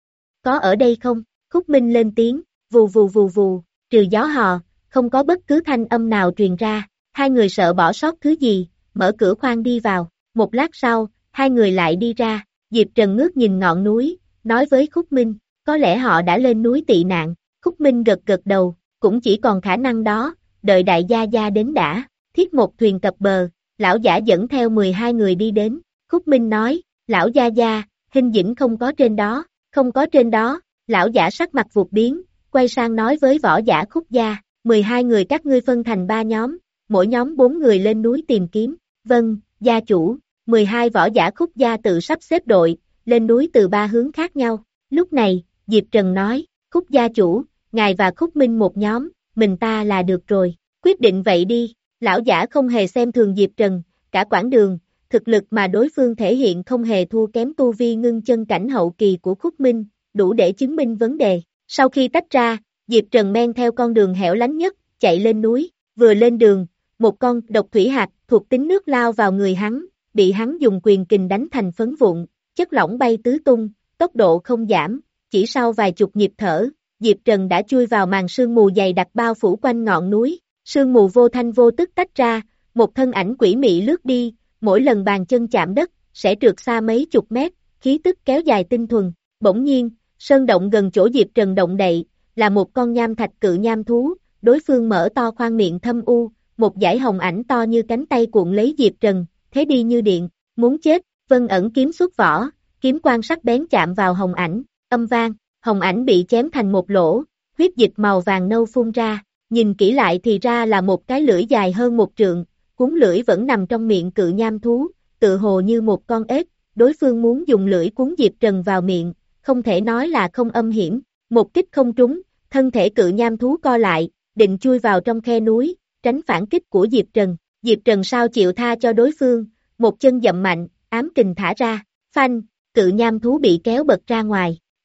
Có ở đây không? Khúc Minh lên tiếng, vù vù vù vù, trừ gió hò, không có bất cứ thanh âm nào truyền ra, hai người sợ bỏ sót thứ gì, mở cửa khoang đi vào, một lát sau, hai người lại đi ra, Diệp Trần ngước nhìn ngọn núi, nói với Khúc Minh, có lẽ họ đã lên núi tị nạn, Khúc Minh gật gật đầu, cũng chỉ còn khả năng đó, đợi đại gia gia đến đã, thiết một thuyền cập bờ, lão giả dẫn theo mười hai người đi đến, Khúc Minh nói, lão gia gia, Hinh Dĩnh không có trên đó, không có trên đó, lão giả sắc mặt vụt biến, quay sang nói với võ giả Khúc gia, mười hai người các ngươi phân thành ba nhóm, mỗi nhóm bốn người lên núi tìm kiếm, vâng, gia chủ, mười hai võ giả Khúc gia tự sắp xếp đội, lên núi từ ba hướng khác nhau, lúc này, Diệp Trần nói, Khúc gia chủ, ngài và Khúc Minh một nhóm, mình ta là được rồi, quyết định vậy đi, lão giả không hề xem thường Diệp Trần, cả quãng đường, thực lực mà đối phương thể hiện không hề thua kém tu vi ngưng chân cảnh hậu kỳ của Khúc Minh, đủ để chứng minh vấn đề, sau khi tách ra, Diệp Trần men theo con đường hẻo lánh nhất, chạy lên núi, vừa lên đường, một con độc thủy hạt thuộc tính nước lao vào người hắn, bị hắn dùng quyền kình đánh thành phấn vụn, chất lỏng bay tứ tung, tốc độ không giảm, chỉ sau vài chục nhịp thở, Diệp Trần đã chui vào màn sương mù dày đặc bao phủ quanh ngọn núi, sương mù vô thanh vô tức tách ra, một thân ảnh quỷ mị lướt đi, mỗi lần bàn chân chạm đất, sẽ trượt xa mấy chục mét, khí tức kéo dài tinh thuần, bỗng nhiên, sơn động gần chỗ Diệp Trần động đậy, là một con nham thạch cự nham thú, đối phương mở to khoang miệng thâm u, một dải hồng ảnh to như cánh tay cuộn lấy Diệp Trần, thế đi như điện, muốn chết, Vân ẩn kiếm xuất vỏ, kiếm quang sắc bén chạm vào hồng ảnh, âm vang, hồng ảnh bị chém thành một lỗ, huyết dịch màu vàng nâu phun ra, nhìn kỹ lại thì ra là một cái lưỡi dài hơn một trượng, cuốn lưỡi vẫn nằm trong miệng cự nham thú, tự hồ như một con ếch, đối phương muốn dùng lưỡi cuốn Diệp Trần vào miệng, không thể nói là không âm hiểm, một kích không trúng, thân thể cự nham thú co lại, định chui vào trong khe núi, tránh phản kích của Diệp Trần, Diệp Trần sao chịu tha cho đối phương, một chân dậm mạnh, ám kình thả ra, phanh, cự nham thú bị kéo bật ra ngoài,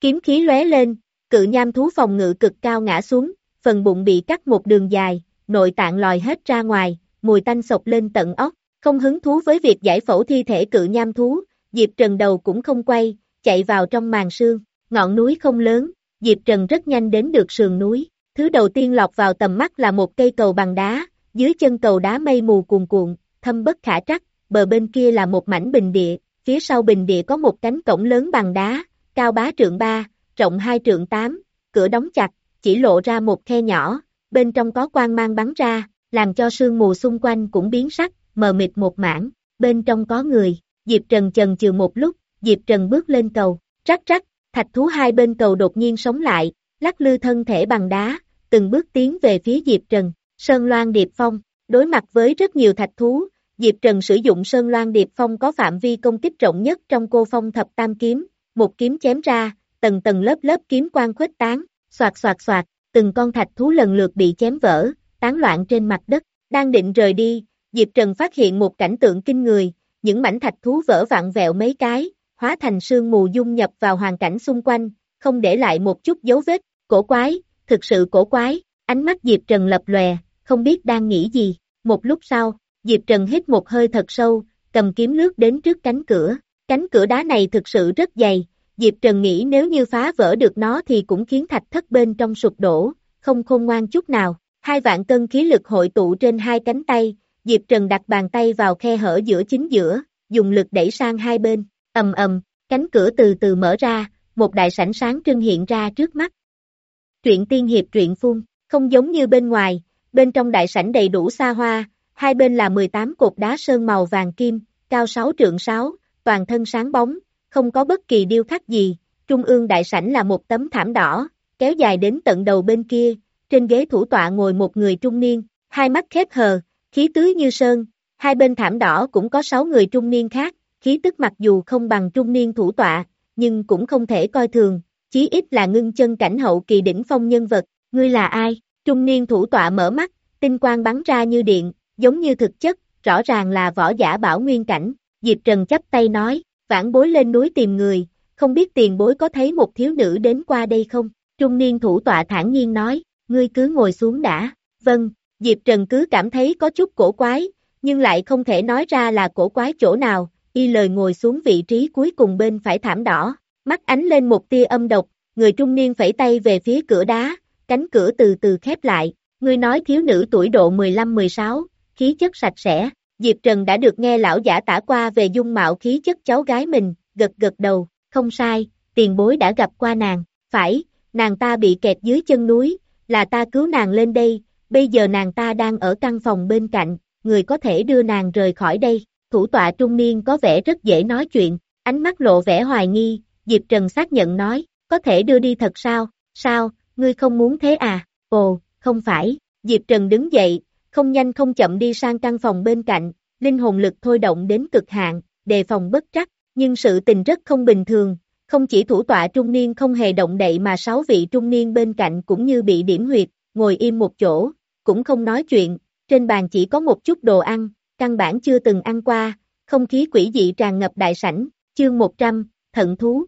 kiếm khí lóe lên, cự nham thú phòng ngự cực cao ngã xuống, phần bụng bị cắt một đường dài, nội tạng lòi hết ra ngoài, mùi tanh sộc lên tận óc, không hứng thú với việc giải phẫu thi thể cự nham thú, Diệp Trần đầu cũng không quay, chạy vào trong màn sương, ngọn núi không lớn, Diệp Trần rất nhanh đến được sườn núi, thứ đầu tiên lọt vào tầm mắt là một cây cầu bằng đá, dưới chân cầu đá mây mù cuồn cuộn, thâm bất khả trắc, bờ bên kia là một mảnh bình địa, phía sau bình địa có một cánh cổng lớn bằng đá, cao bá trượng ba, rộng hai trượng tám, cửa đóng chặt, chỉ lộ ra một khe nhỏ, bên trong có quang mang bắn ra, làm cho sương mù xung quanh cũng biến sắc, mờ mịt một mảng, bên trong có người, Diệp Trần chần chừ một lúc, Diệp Trần bước lên cầu, rắc rắc, thạch thú hai bên cầu đột nhiên sống lại, lắc lư thân thể bằng đá, từng bước tiến về phía Diệp Trần, Sơn Loan Điệp Phong, đối mặt với rất nhiều thạch thú, Diệp Trần sử dụng Sơn Loan Điệp Phong có phạm vi công kích rộng nhất trong Cô Phong Thập Tam Kiếm, một kiếm chém ra, tầng tầng lớp lớp kiếm quang khuếch tán, xoạt xoạt xoạt, từng con thạch thú lần lượt bị chém vỡ, tán loạn trên mặt đất, đang định rời đi, Diệp Trần phát hiện một cảnh tượng kinh người, những mảnh thạch thú vỡ vặn vẹo mấy cái, hóa thành sương mù dung nhập vào hoàn cảnh xung quanh, không để lại một chút dấu vết, cổ quái, thực sự cổ quái, ánh mắt Diệp Trần lập lòe, không biết đang nghĩ gì, một lúc sau, Diệp Trần hít một hơi thật sâu, cầm kiếm lướt đến trước cánh cửa, cánh cửa đá này thực sự rất dày, Diệp Trần nghĩ nếu như phá vỡ được nó thì cũng khiến thạch thất bên trong sụp đổ, không khôn ngoan chút nào, hai vạn cân khí lực hội tụ trên hai cánh tay, Diệp Trần đặt bàn tay vào khe hở giữa chính giữa, dùng lực đẩy sang hai bên, ầm ầm, cánh cửa từ từ mở ra, một đại sảnh sáng trưng hiện ra trước mắt. Truyện tiên hiệp truyện phun, không giống như bên ngoài, bên trong đại sảnh đầy đủ xa hoa, hai bên là mười tám cột đá sơn màu vàng kim, cao sáu trượng sáu, toàn thân sáng bóng, không có bất kỳ điêu khắc gì, trung ương đại sảnh là một tấm thảm đỏ, kéo dài đến tận đầu bên kia, trên ghế thủ tọa ngồi một người trung niên, hai mắt khép hờ, khí tứ như sơn, hai bên thảm đỏ cũng có sáu người trung niên khác, khí tức mặc dù không bằng trung niên thủ tọa, nhưng cũng không thể coi thường, chí ít là ngưng chân cảnh hậu kỳ đỉnh phong nhân vật, ngươi là ai? Trung niên thủ tọa mở mắt, tinh quang bắn ra như điện, giống như thực chất, rõ ràng là võ giả bảo nguyên cảnh, Diệp Trần chắp tay nói, vãn bối lên núi tìm người, không biết tiền bối có thấy một thiếu nữ đến qua đây không? Trung niên thủ tọa thản nhiên nói, ngươi cứ ngồi xuống đã, vâng, Diệp Trần cứ cảm thấy có chút cổ quái, nhưng lại không thể nói ra là cổ quái chỗ nào, y lời ngồi xuống vị trí cuối cùng bên phải thảm đỏ, mắt ánh lên một tia âm độc, người trung niên phẩy tay về phía cửa đá, cánh cửa từ từ khép lại, ngươi nói thiếu nữ tuổi độ mười lăm mười sáu, khí chất sạch sẽ, Diệp Trần đã được nghe lão giả tả qua về dung mạo khí chất cháu gái mình, gật gật đầu, không sai, tiền bối đã gặp qua nàng, phải, nàng ta bị kẹt dưới chân núi, là ta cứu nàng lên đây, bây giờ nàng ta đang ở căn phòng bên cạnh, người có thể đưa nàng rời khỏi đây, thủ tọa trung niên có vẻ rất dễ nói chuyện, ánh mắt lộ vẻ hoài nghi, Diệp Trần xác nhận nói, có thể đưa đi thật sao, sao, ngươi không muốn thế à, ồ, không phải, Diệp Trần đứng dậy, không nhanh không chậm đi sang căn phòng bên cạnh, linh hồn lực thôi động đến cực hạn, đề phòng bất trắc, nhưng sự tình rất không bình thường, không chỉ thủ tọa trung niên không hề động đậy mà sáu vị trung niên bên cạnh cũng như bị điểm huyệt, ngồi im một chỗ, cũng không nói chuyện, trên bàn chỉ có một chút đồ ăn, căn bản chưa từng ăn qua, không khí quỷ dị tràn ngập đại sảnh, chương một trăm, thận thú.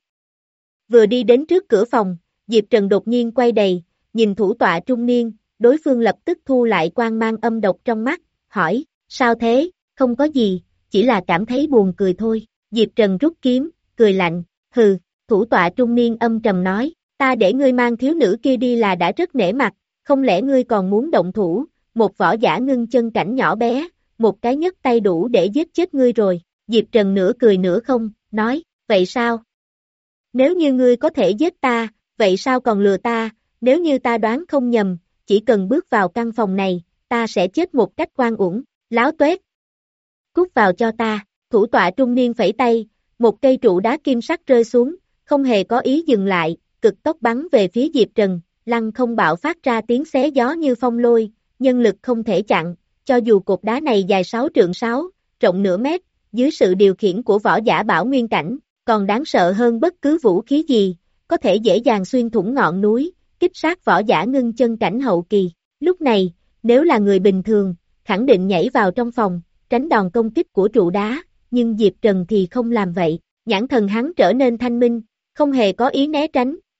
Vừa đi đến trước cửa phòng, Diệp Trần đột nhiên quay đầy, nhìn thủ tọa trung niên, đối phương lập tức thu lại quang mang âm độc trong mắt, hỏi, sao thế, không có gì, chỉ là cảm thấy buồn cười thôi, Diệp Trần rút kiếm, cười lạnh, hừ, thủ tọa trung niên âm trầm nói, ta để ngươi mang thiếu nữ kia đi là đã rất nể mặt, không lẽ ngươi còn muốn động thủ, một võ giả ngưng chân cảnh nhỏ bé, một cái nhấc tay đủ để giết chết ngươi rồi, Diệp Trần nửa cười nửa không, nói, vậy sao? Nếu như ngươi có thể giết ta, vậy sao còn lừa ta, nếu như ta đoán không nhầm, chỉ cần bước vào căn phòng này, ta sẽ chết một cách oan uổng, láo tuét. Cút vào cho ta, thủ tọa trung niên phẩy tay, một cây trụ đá kim sắc rơi xuống, không hề có ý dừng lại, cực tốc bắn về phía Diệp Trần, lăng không bạo phát ra tiếng xé gió như phong lôi, nhân lực không thể chặn, cho dù cột đá này dài sáu trượng sáu, rộng nửa mét, dưới sự điều khiển của võ giả bảo nguyên cảnh, còn đáng sợ hơn bất cứ vũ khí gì, có thể dễ dàng xuyên thủng ngọn núi, kích sát võ giả ngưng chân cảnh hậu kỳ. Lúc này, nếu là người bình thường, khẳng định nhảy vào trong phòng, tránh đòn công kích của trụ đá, nhưng Diệp Trần thì không làm vậy, nhãn thần hắn trở nên thanh minh, không hề có ý né tránh,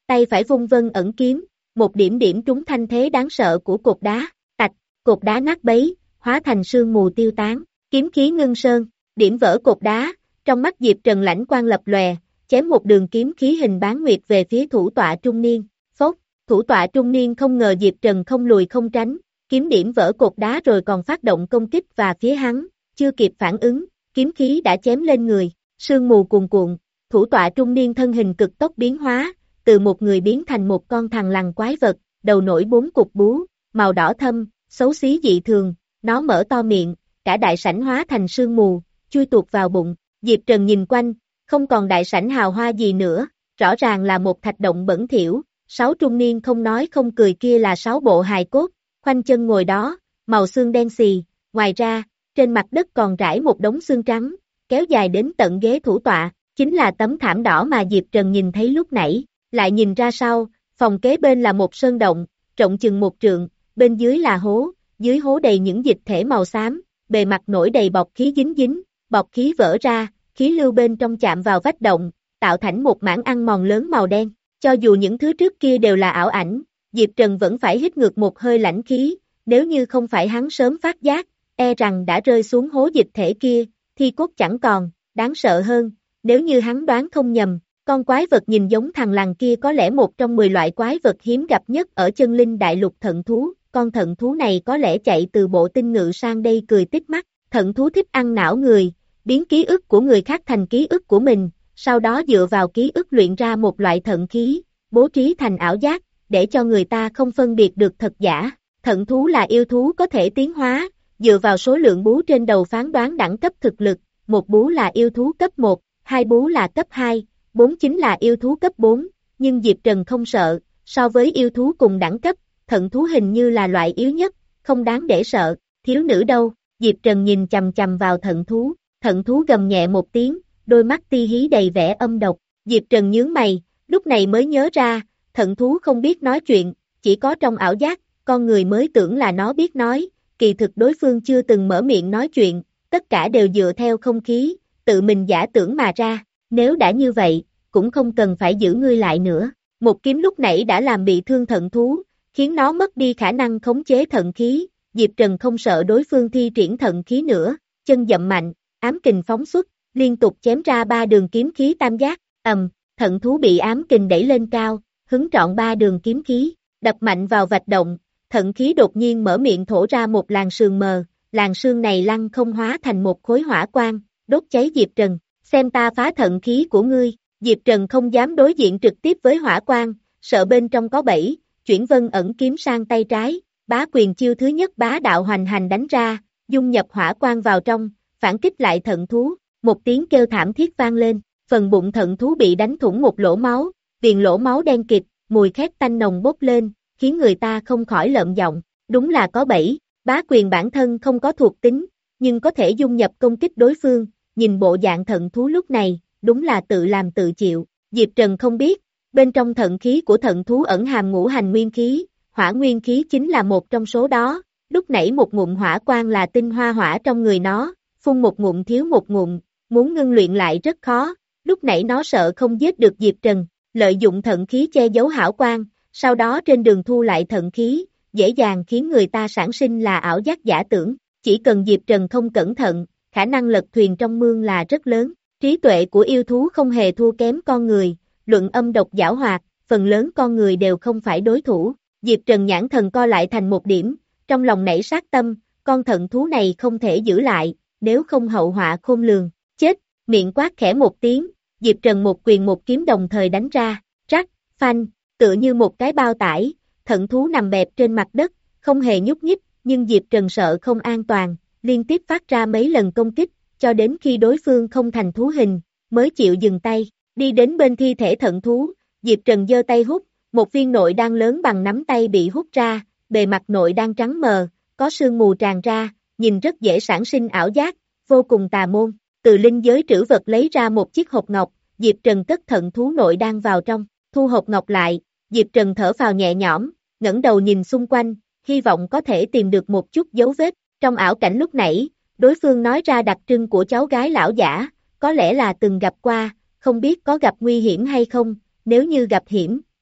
tay phải vung vân ẩn kiếm, một điểm điểm trúng thanh thế đáng sợ của cột đá, tạch, cột đá nát bấy, hóa thành sương mù tiêu tán, kiếm khí ngưng sơn, điểm vỡ cột đá, trong mắt Diệp Trần lãnh quang lập lòe, chém một đường kiếm khí hình bán nguyệt về phía thủ tọa trung niên, phốc, thủ tọa trung niên không ngờ Diệp Trần không lùi không tránh, kiếm điểm vỡ cột đá rồi còn phát động công kích và phía hắn, chưa kịp phản ứng, kiếm khí đã chém lên người, sương mù cuồn cuộn, thủ tọa trung niên thân hình cực tốc biến hóa, từ một người biến thành một con thằn lằn quái vật, đầu nổi bốn cục bú, màu đỏ thâm, xấu xí dị thường, nó mở to miệng, cả đại sảnh hóa thành sương mù, chui tuột vào bụng, Diệp Trần nhìn quanh, không còn đại sảnh hào hoa gì nữa, rõ ràng là một thạch động bẩn thỉu, sáu trung niên không nói không cười kia là sáu bộ hài cốt, khoanh chân ngồi đó, màu xương đen xì, ngoài ra, trên mặt đất còn rải một đống xương trắng, kéo dài đến tận ghế thủ tọa, chính là tấm thảm đỏ mà Diệp Trần nhìn thấy lúc nãy, lại nhìn ra sau, phòng kế bên là một sơn động, rộng chừng một trượng, bên dưới là hố, dưới hố đầy những dịch thể màu xám, bề mặt nổi đầy bọt khí dính dính, bọt khí vỡ ra, khí lưu bên trong chạm vào vách động, tạo thành một mảng ăn mòn lớn màu đen, cho dù những thứ trước kia đều là ảo ảnh, Diệp Trần vẫn phải hít ngược một hơi lãnh khí, nếu như không phải hắn sớm phát giác, e rằng đã rơi xuống hố dịch thể kia, thi cốt chẳng còn, đáng sợ hơn, nếu như hắn đoán không nhầm, con quái vật nhìn giống thằn lằn kia có lẽ một trong mười loại quái vật hiếm gặp nhất ở chân linh đại lục thận thú, con thận thú này có lẽ chạy từ bộ tinh ngự sang đây cười tít mắt, thận thú thích ăn não người, biến ký ức của người khác thành ký ức của mình, sau đó dựa vào ký ức luyện ra một loại thận khí, bố trí thành ảo giác, để cho người ta không phân biệt được thật giả. Thận thú là yêu thú có thể tiến hóa, dựa vào số lượng bú trên đầu phán đoán đẳng cấp thực lực, một bú là yêu thú cấp một, hai bú là cấp hai, bốn chính là yêu thú cấp bốn, nhưng Diệp Trần không sợ, so với yêu thú cùng đẳng cấp, thận thú hình như là loại yếu nhất, không đáng để sợ, thiếu nữ đâu, Diệp Trần nhìn chầm chầm vào thận thú, thận thú gầm nhẹ một tiếng, đôi mắt ti hí đầy vẻ âm độc, Diệp Trần nhướng mày, lúc này mới nhớ ra, thận thú không biết nói chuyện, chỉ có trong ảo giác, con người mới tưởng là nó biết nói, kỳ thực đối phương chưa từng mở miệng nói chuyện, tất cả đều dựa theo không khí, tự mình giả tưởng mà ra, nếu đã như vậy, cũng không cần phải giữ ngươi lại nữa, một kiếm lúc nãy đã làm bị thương thận thú, khiến nó mất đi khả năng khống chế thận khí, Diệp Trần không sợ đối phương thi triển thận khí nữa, chân dậm mạnh, ám kình phóng xuất, liên tục chém ra ba đường kiếm khí tam giác, ầm, thận thú bị ám kình đẩy lên cao, hứng trọn ba đường kiếm khí, đập mạnh vào vạch động, thận khí đột nhiên mở miệng thổ ra một làn sương mờ, làn sương này lăn không hóa thành một khối hỏa quang, đốt cháy Diệp Trần, xem ta phá thận khí của ngươi, Diệp Trần không dám đối diện trực tiếp với hỏa quang, sợ bên trong có bẫy, chuyển vân ẩn kiếm sang tay trái, bá quyền chiêu thứ nhất bá đạo hoành hành đánh ra, dung nhập hỏa quang vào trong, phản kích lại thận thú, một tiếng kêu thảm thiết vang lên, phần bụng thận thú bị đánh thủng một lỗ máu, viền lỗ máu đen kịt, mùi khét tanh nồng bốc lên, khiến người ta không khỏi lợm giọng, đúng là có bẫy, bá quyền bản thân không có thuộc tính, nhưng có thể dung nhập công kích đối phương, nhìn bộ dạng thận thú lúc này, đúng là tự làm tự chịu, Diệp Trần không biết, bên trong thận khí của thận thú ẩn hàm ngũ hành nguyên khí, hỏa nguyên khí chính là một trong số đó, lúc nãy một ngụm hỏa quang là tinh hoa hỏa trong người nó, phun một ngụm thiếu một ngụm, muốn ngưng luyện lại rất khó, lúc nãy nó sợ không giết được Diệp Trần, lợi dụng thận khí che giấu hảo quang, sau đó trên đường thu lại thận khí, dễ dàng khiến người ta sản sinh là ảo giác giả tưởng, chỉ cần Diệp Trần không cẩn thận, khả năng lật thuyền trong mương là rất lớn, trí tuệ của yêu thú không hề thua kém con người, luận âm độc giảo hoạt, phần lớn con người đều không phải đối thủ, Diệp Trần nhãn thần co lại thành một điểm, trong lòng nảy sát tâm, con thận thú này không thể giữ lại, nếu không hậu họa khôn lường, chết, miệng quát khẽ một tiếng, Diệp Trần một quyền một kiếm đồng thời đánh ra, rắc, phanh, tựa như một cái bao tải, thận thú nằm bẹp trên mặt đất, không hề nhúc nhích, nhưng Diệp Trần sợ không an toàn, liên tiếp phát ra mấy lần công kích, cho đến khi đối phương không thành thú hình, mới chịu dừng tay, đi đến bên thi thể thận thú, Diệp Trần giơ tay hút, một viên nội đan lớn bằng nắm tay bị hút ra, bề mặt nội đan trắng mờ, có sương mù tràn ra, nhìn rất dễ sản sinh ảo giác, vô cùng tà môn, từ linh giới trữ vật lấy ra một chiếc hộp ngọc, Diệp Trần cất thận thú nội đan vào trong, thu hộp ngọc lại, Diệp Trần thở phào nhẹ nhõm, ngẩng đầu nhìn xung quanh, hy vọng có thể tìm được một chút dấu vết, trong ảo cảnh lúc nãy, đối phương nói ra đặc trưng của cháu gái lão giả, có lẽ là từng gặp qua, không biết có gặp nguy hiểm hay không, nếu như gặp hiểm,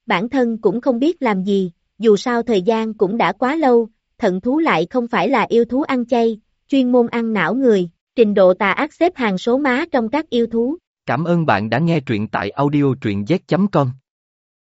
bản thân cũng không biết làm gì, dù sao thời gian cũng đã quá lâu, thận thú lại không phải là yêu thú ăn chay, chuyên môn ăn não người, trình độ tà ác xếp hàng số má trong các yêu thú. Cảm ơn bạn đã nghe truyện tại audio truyện z chấm com.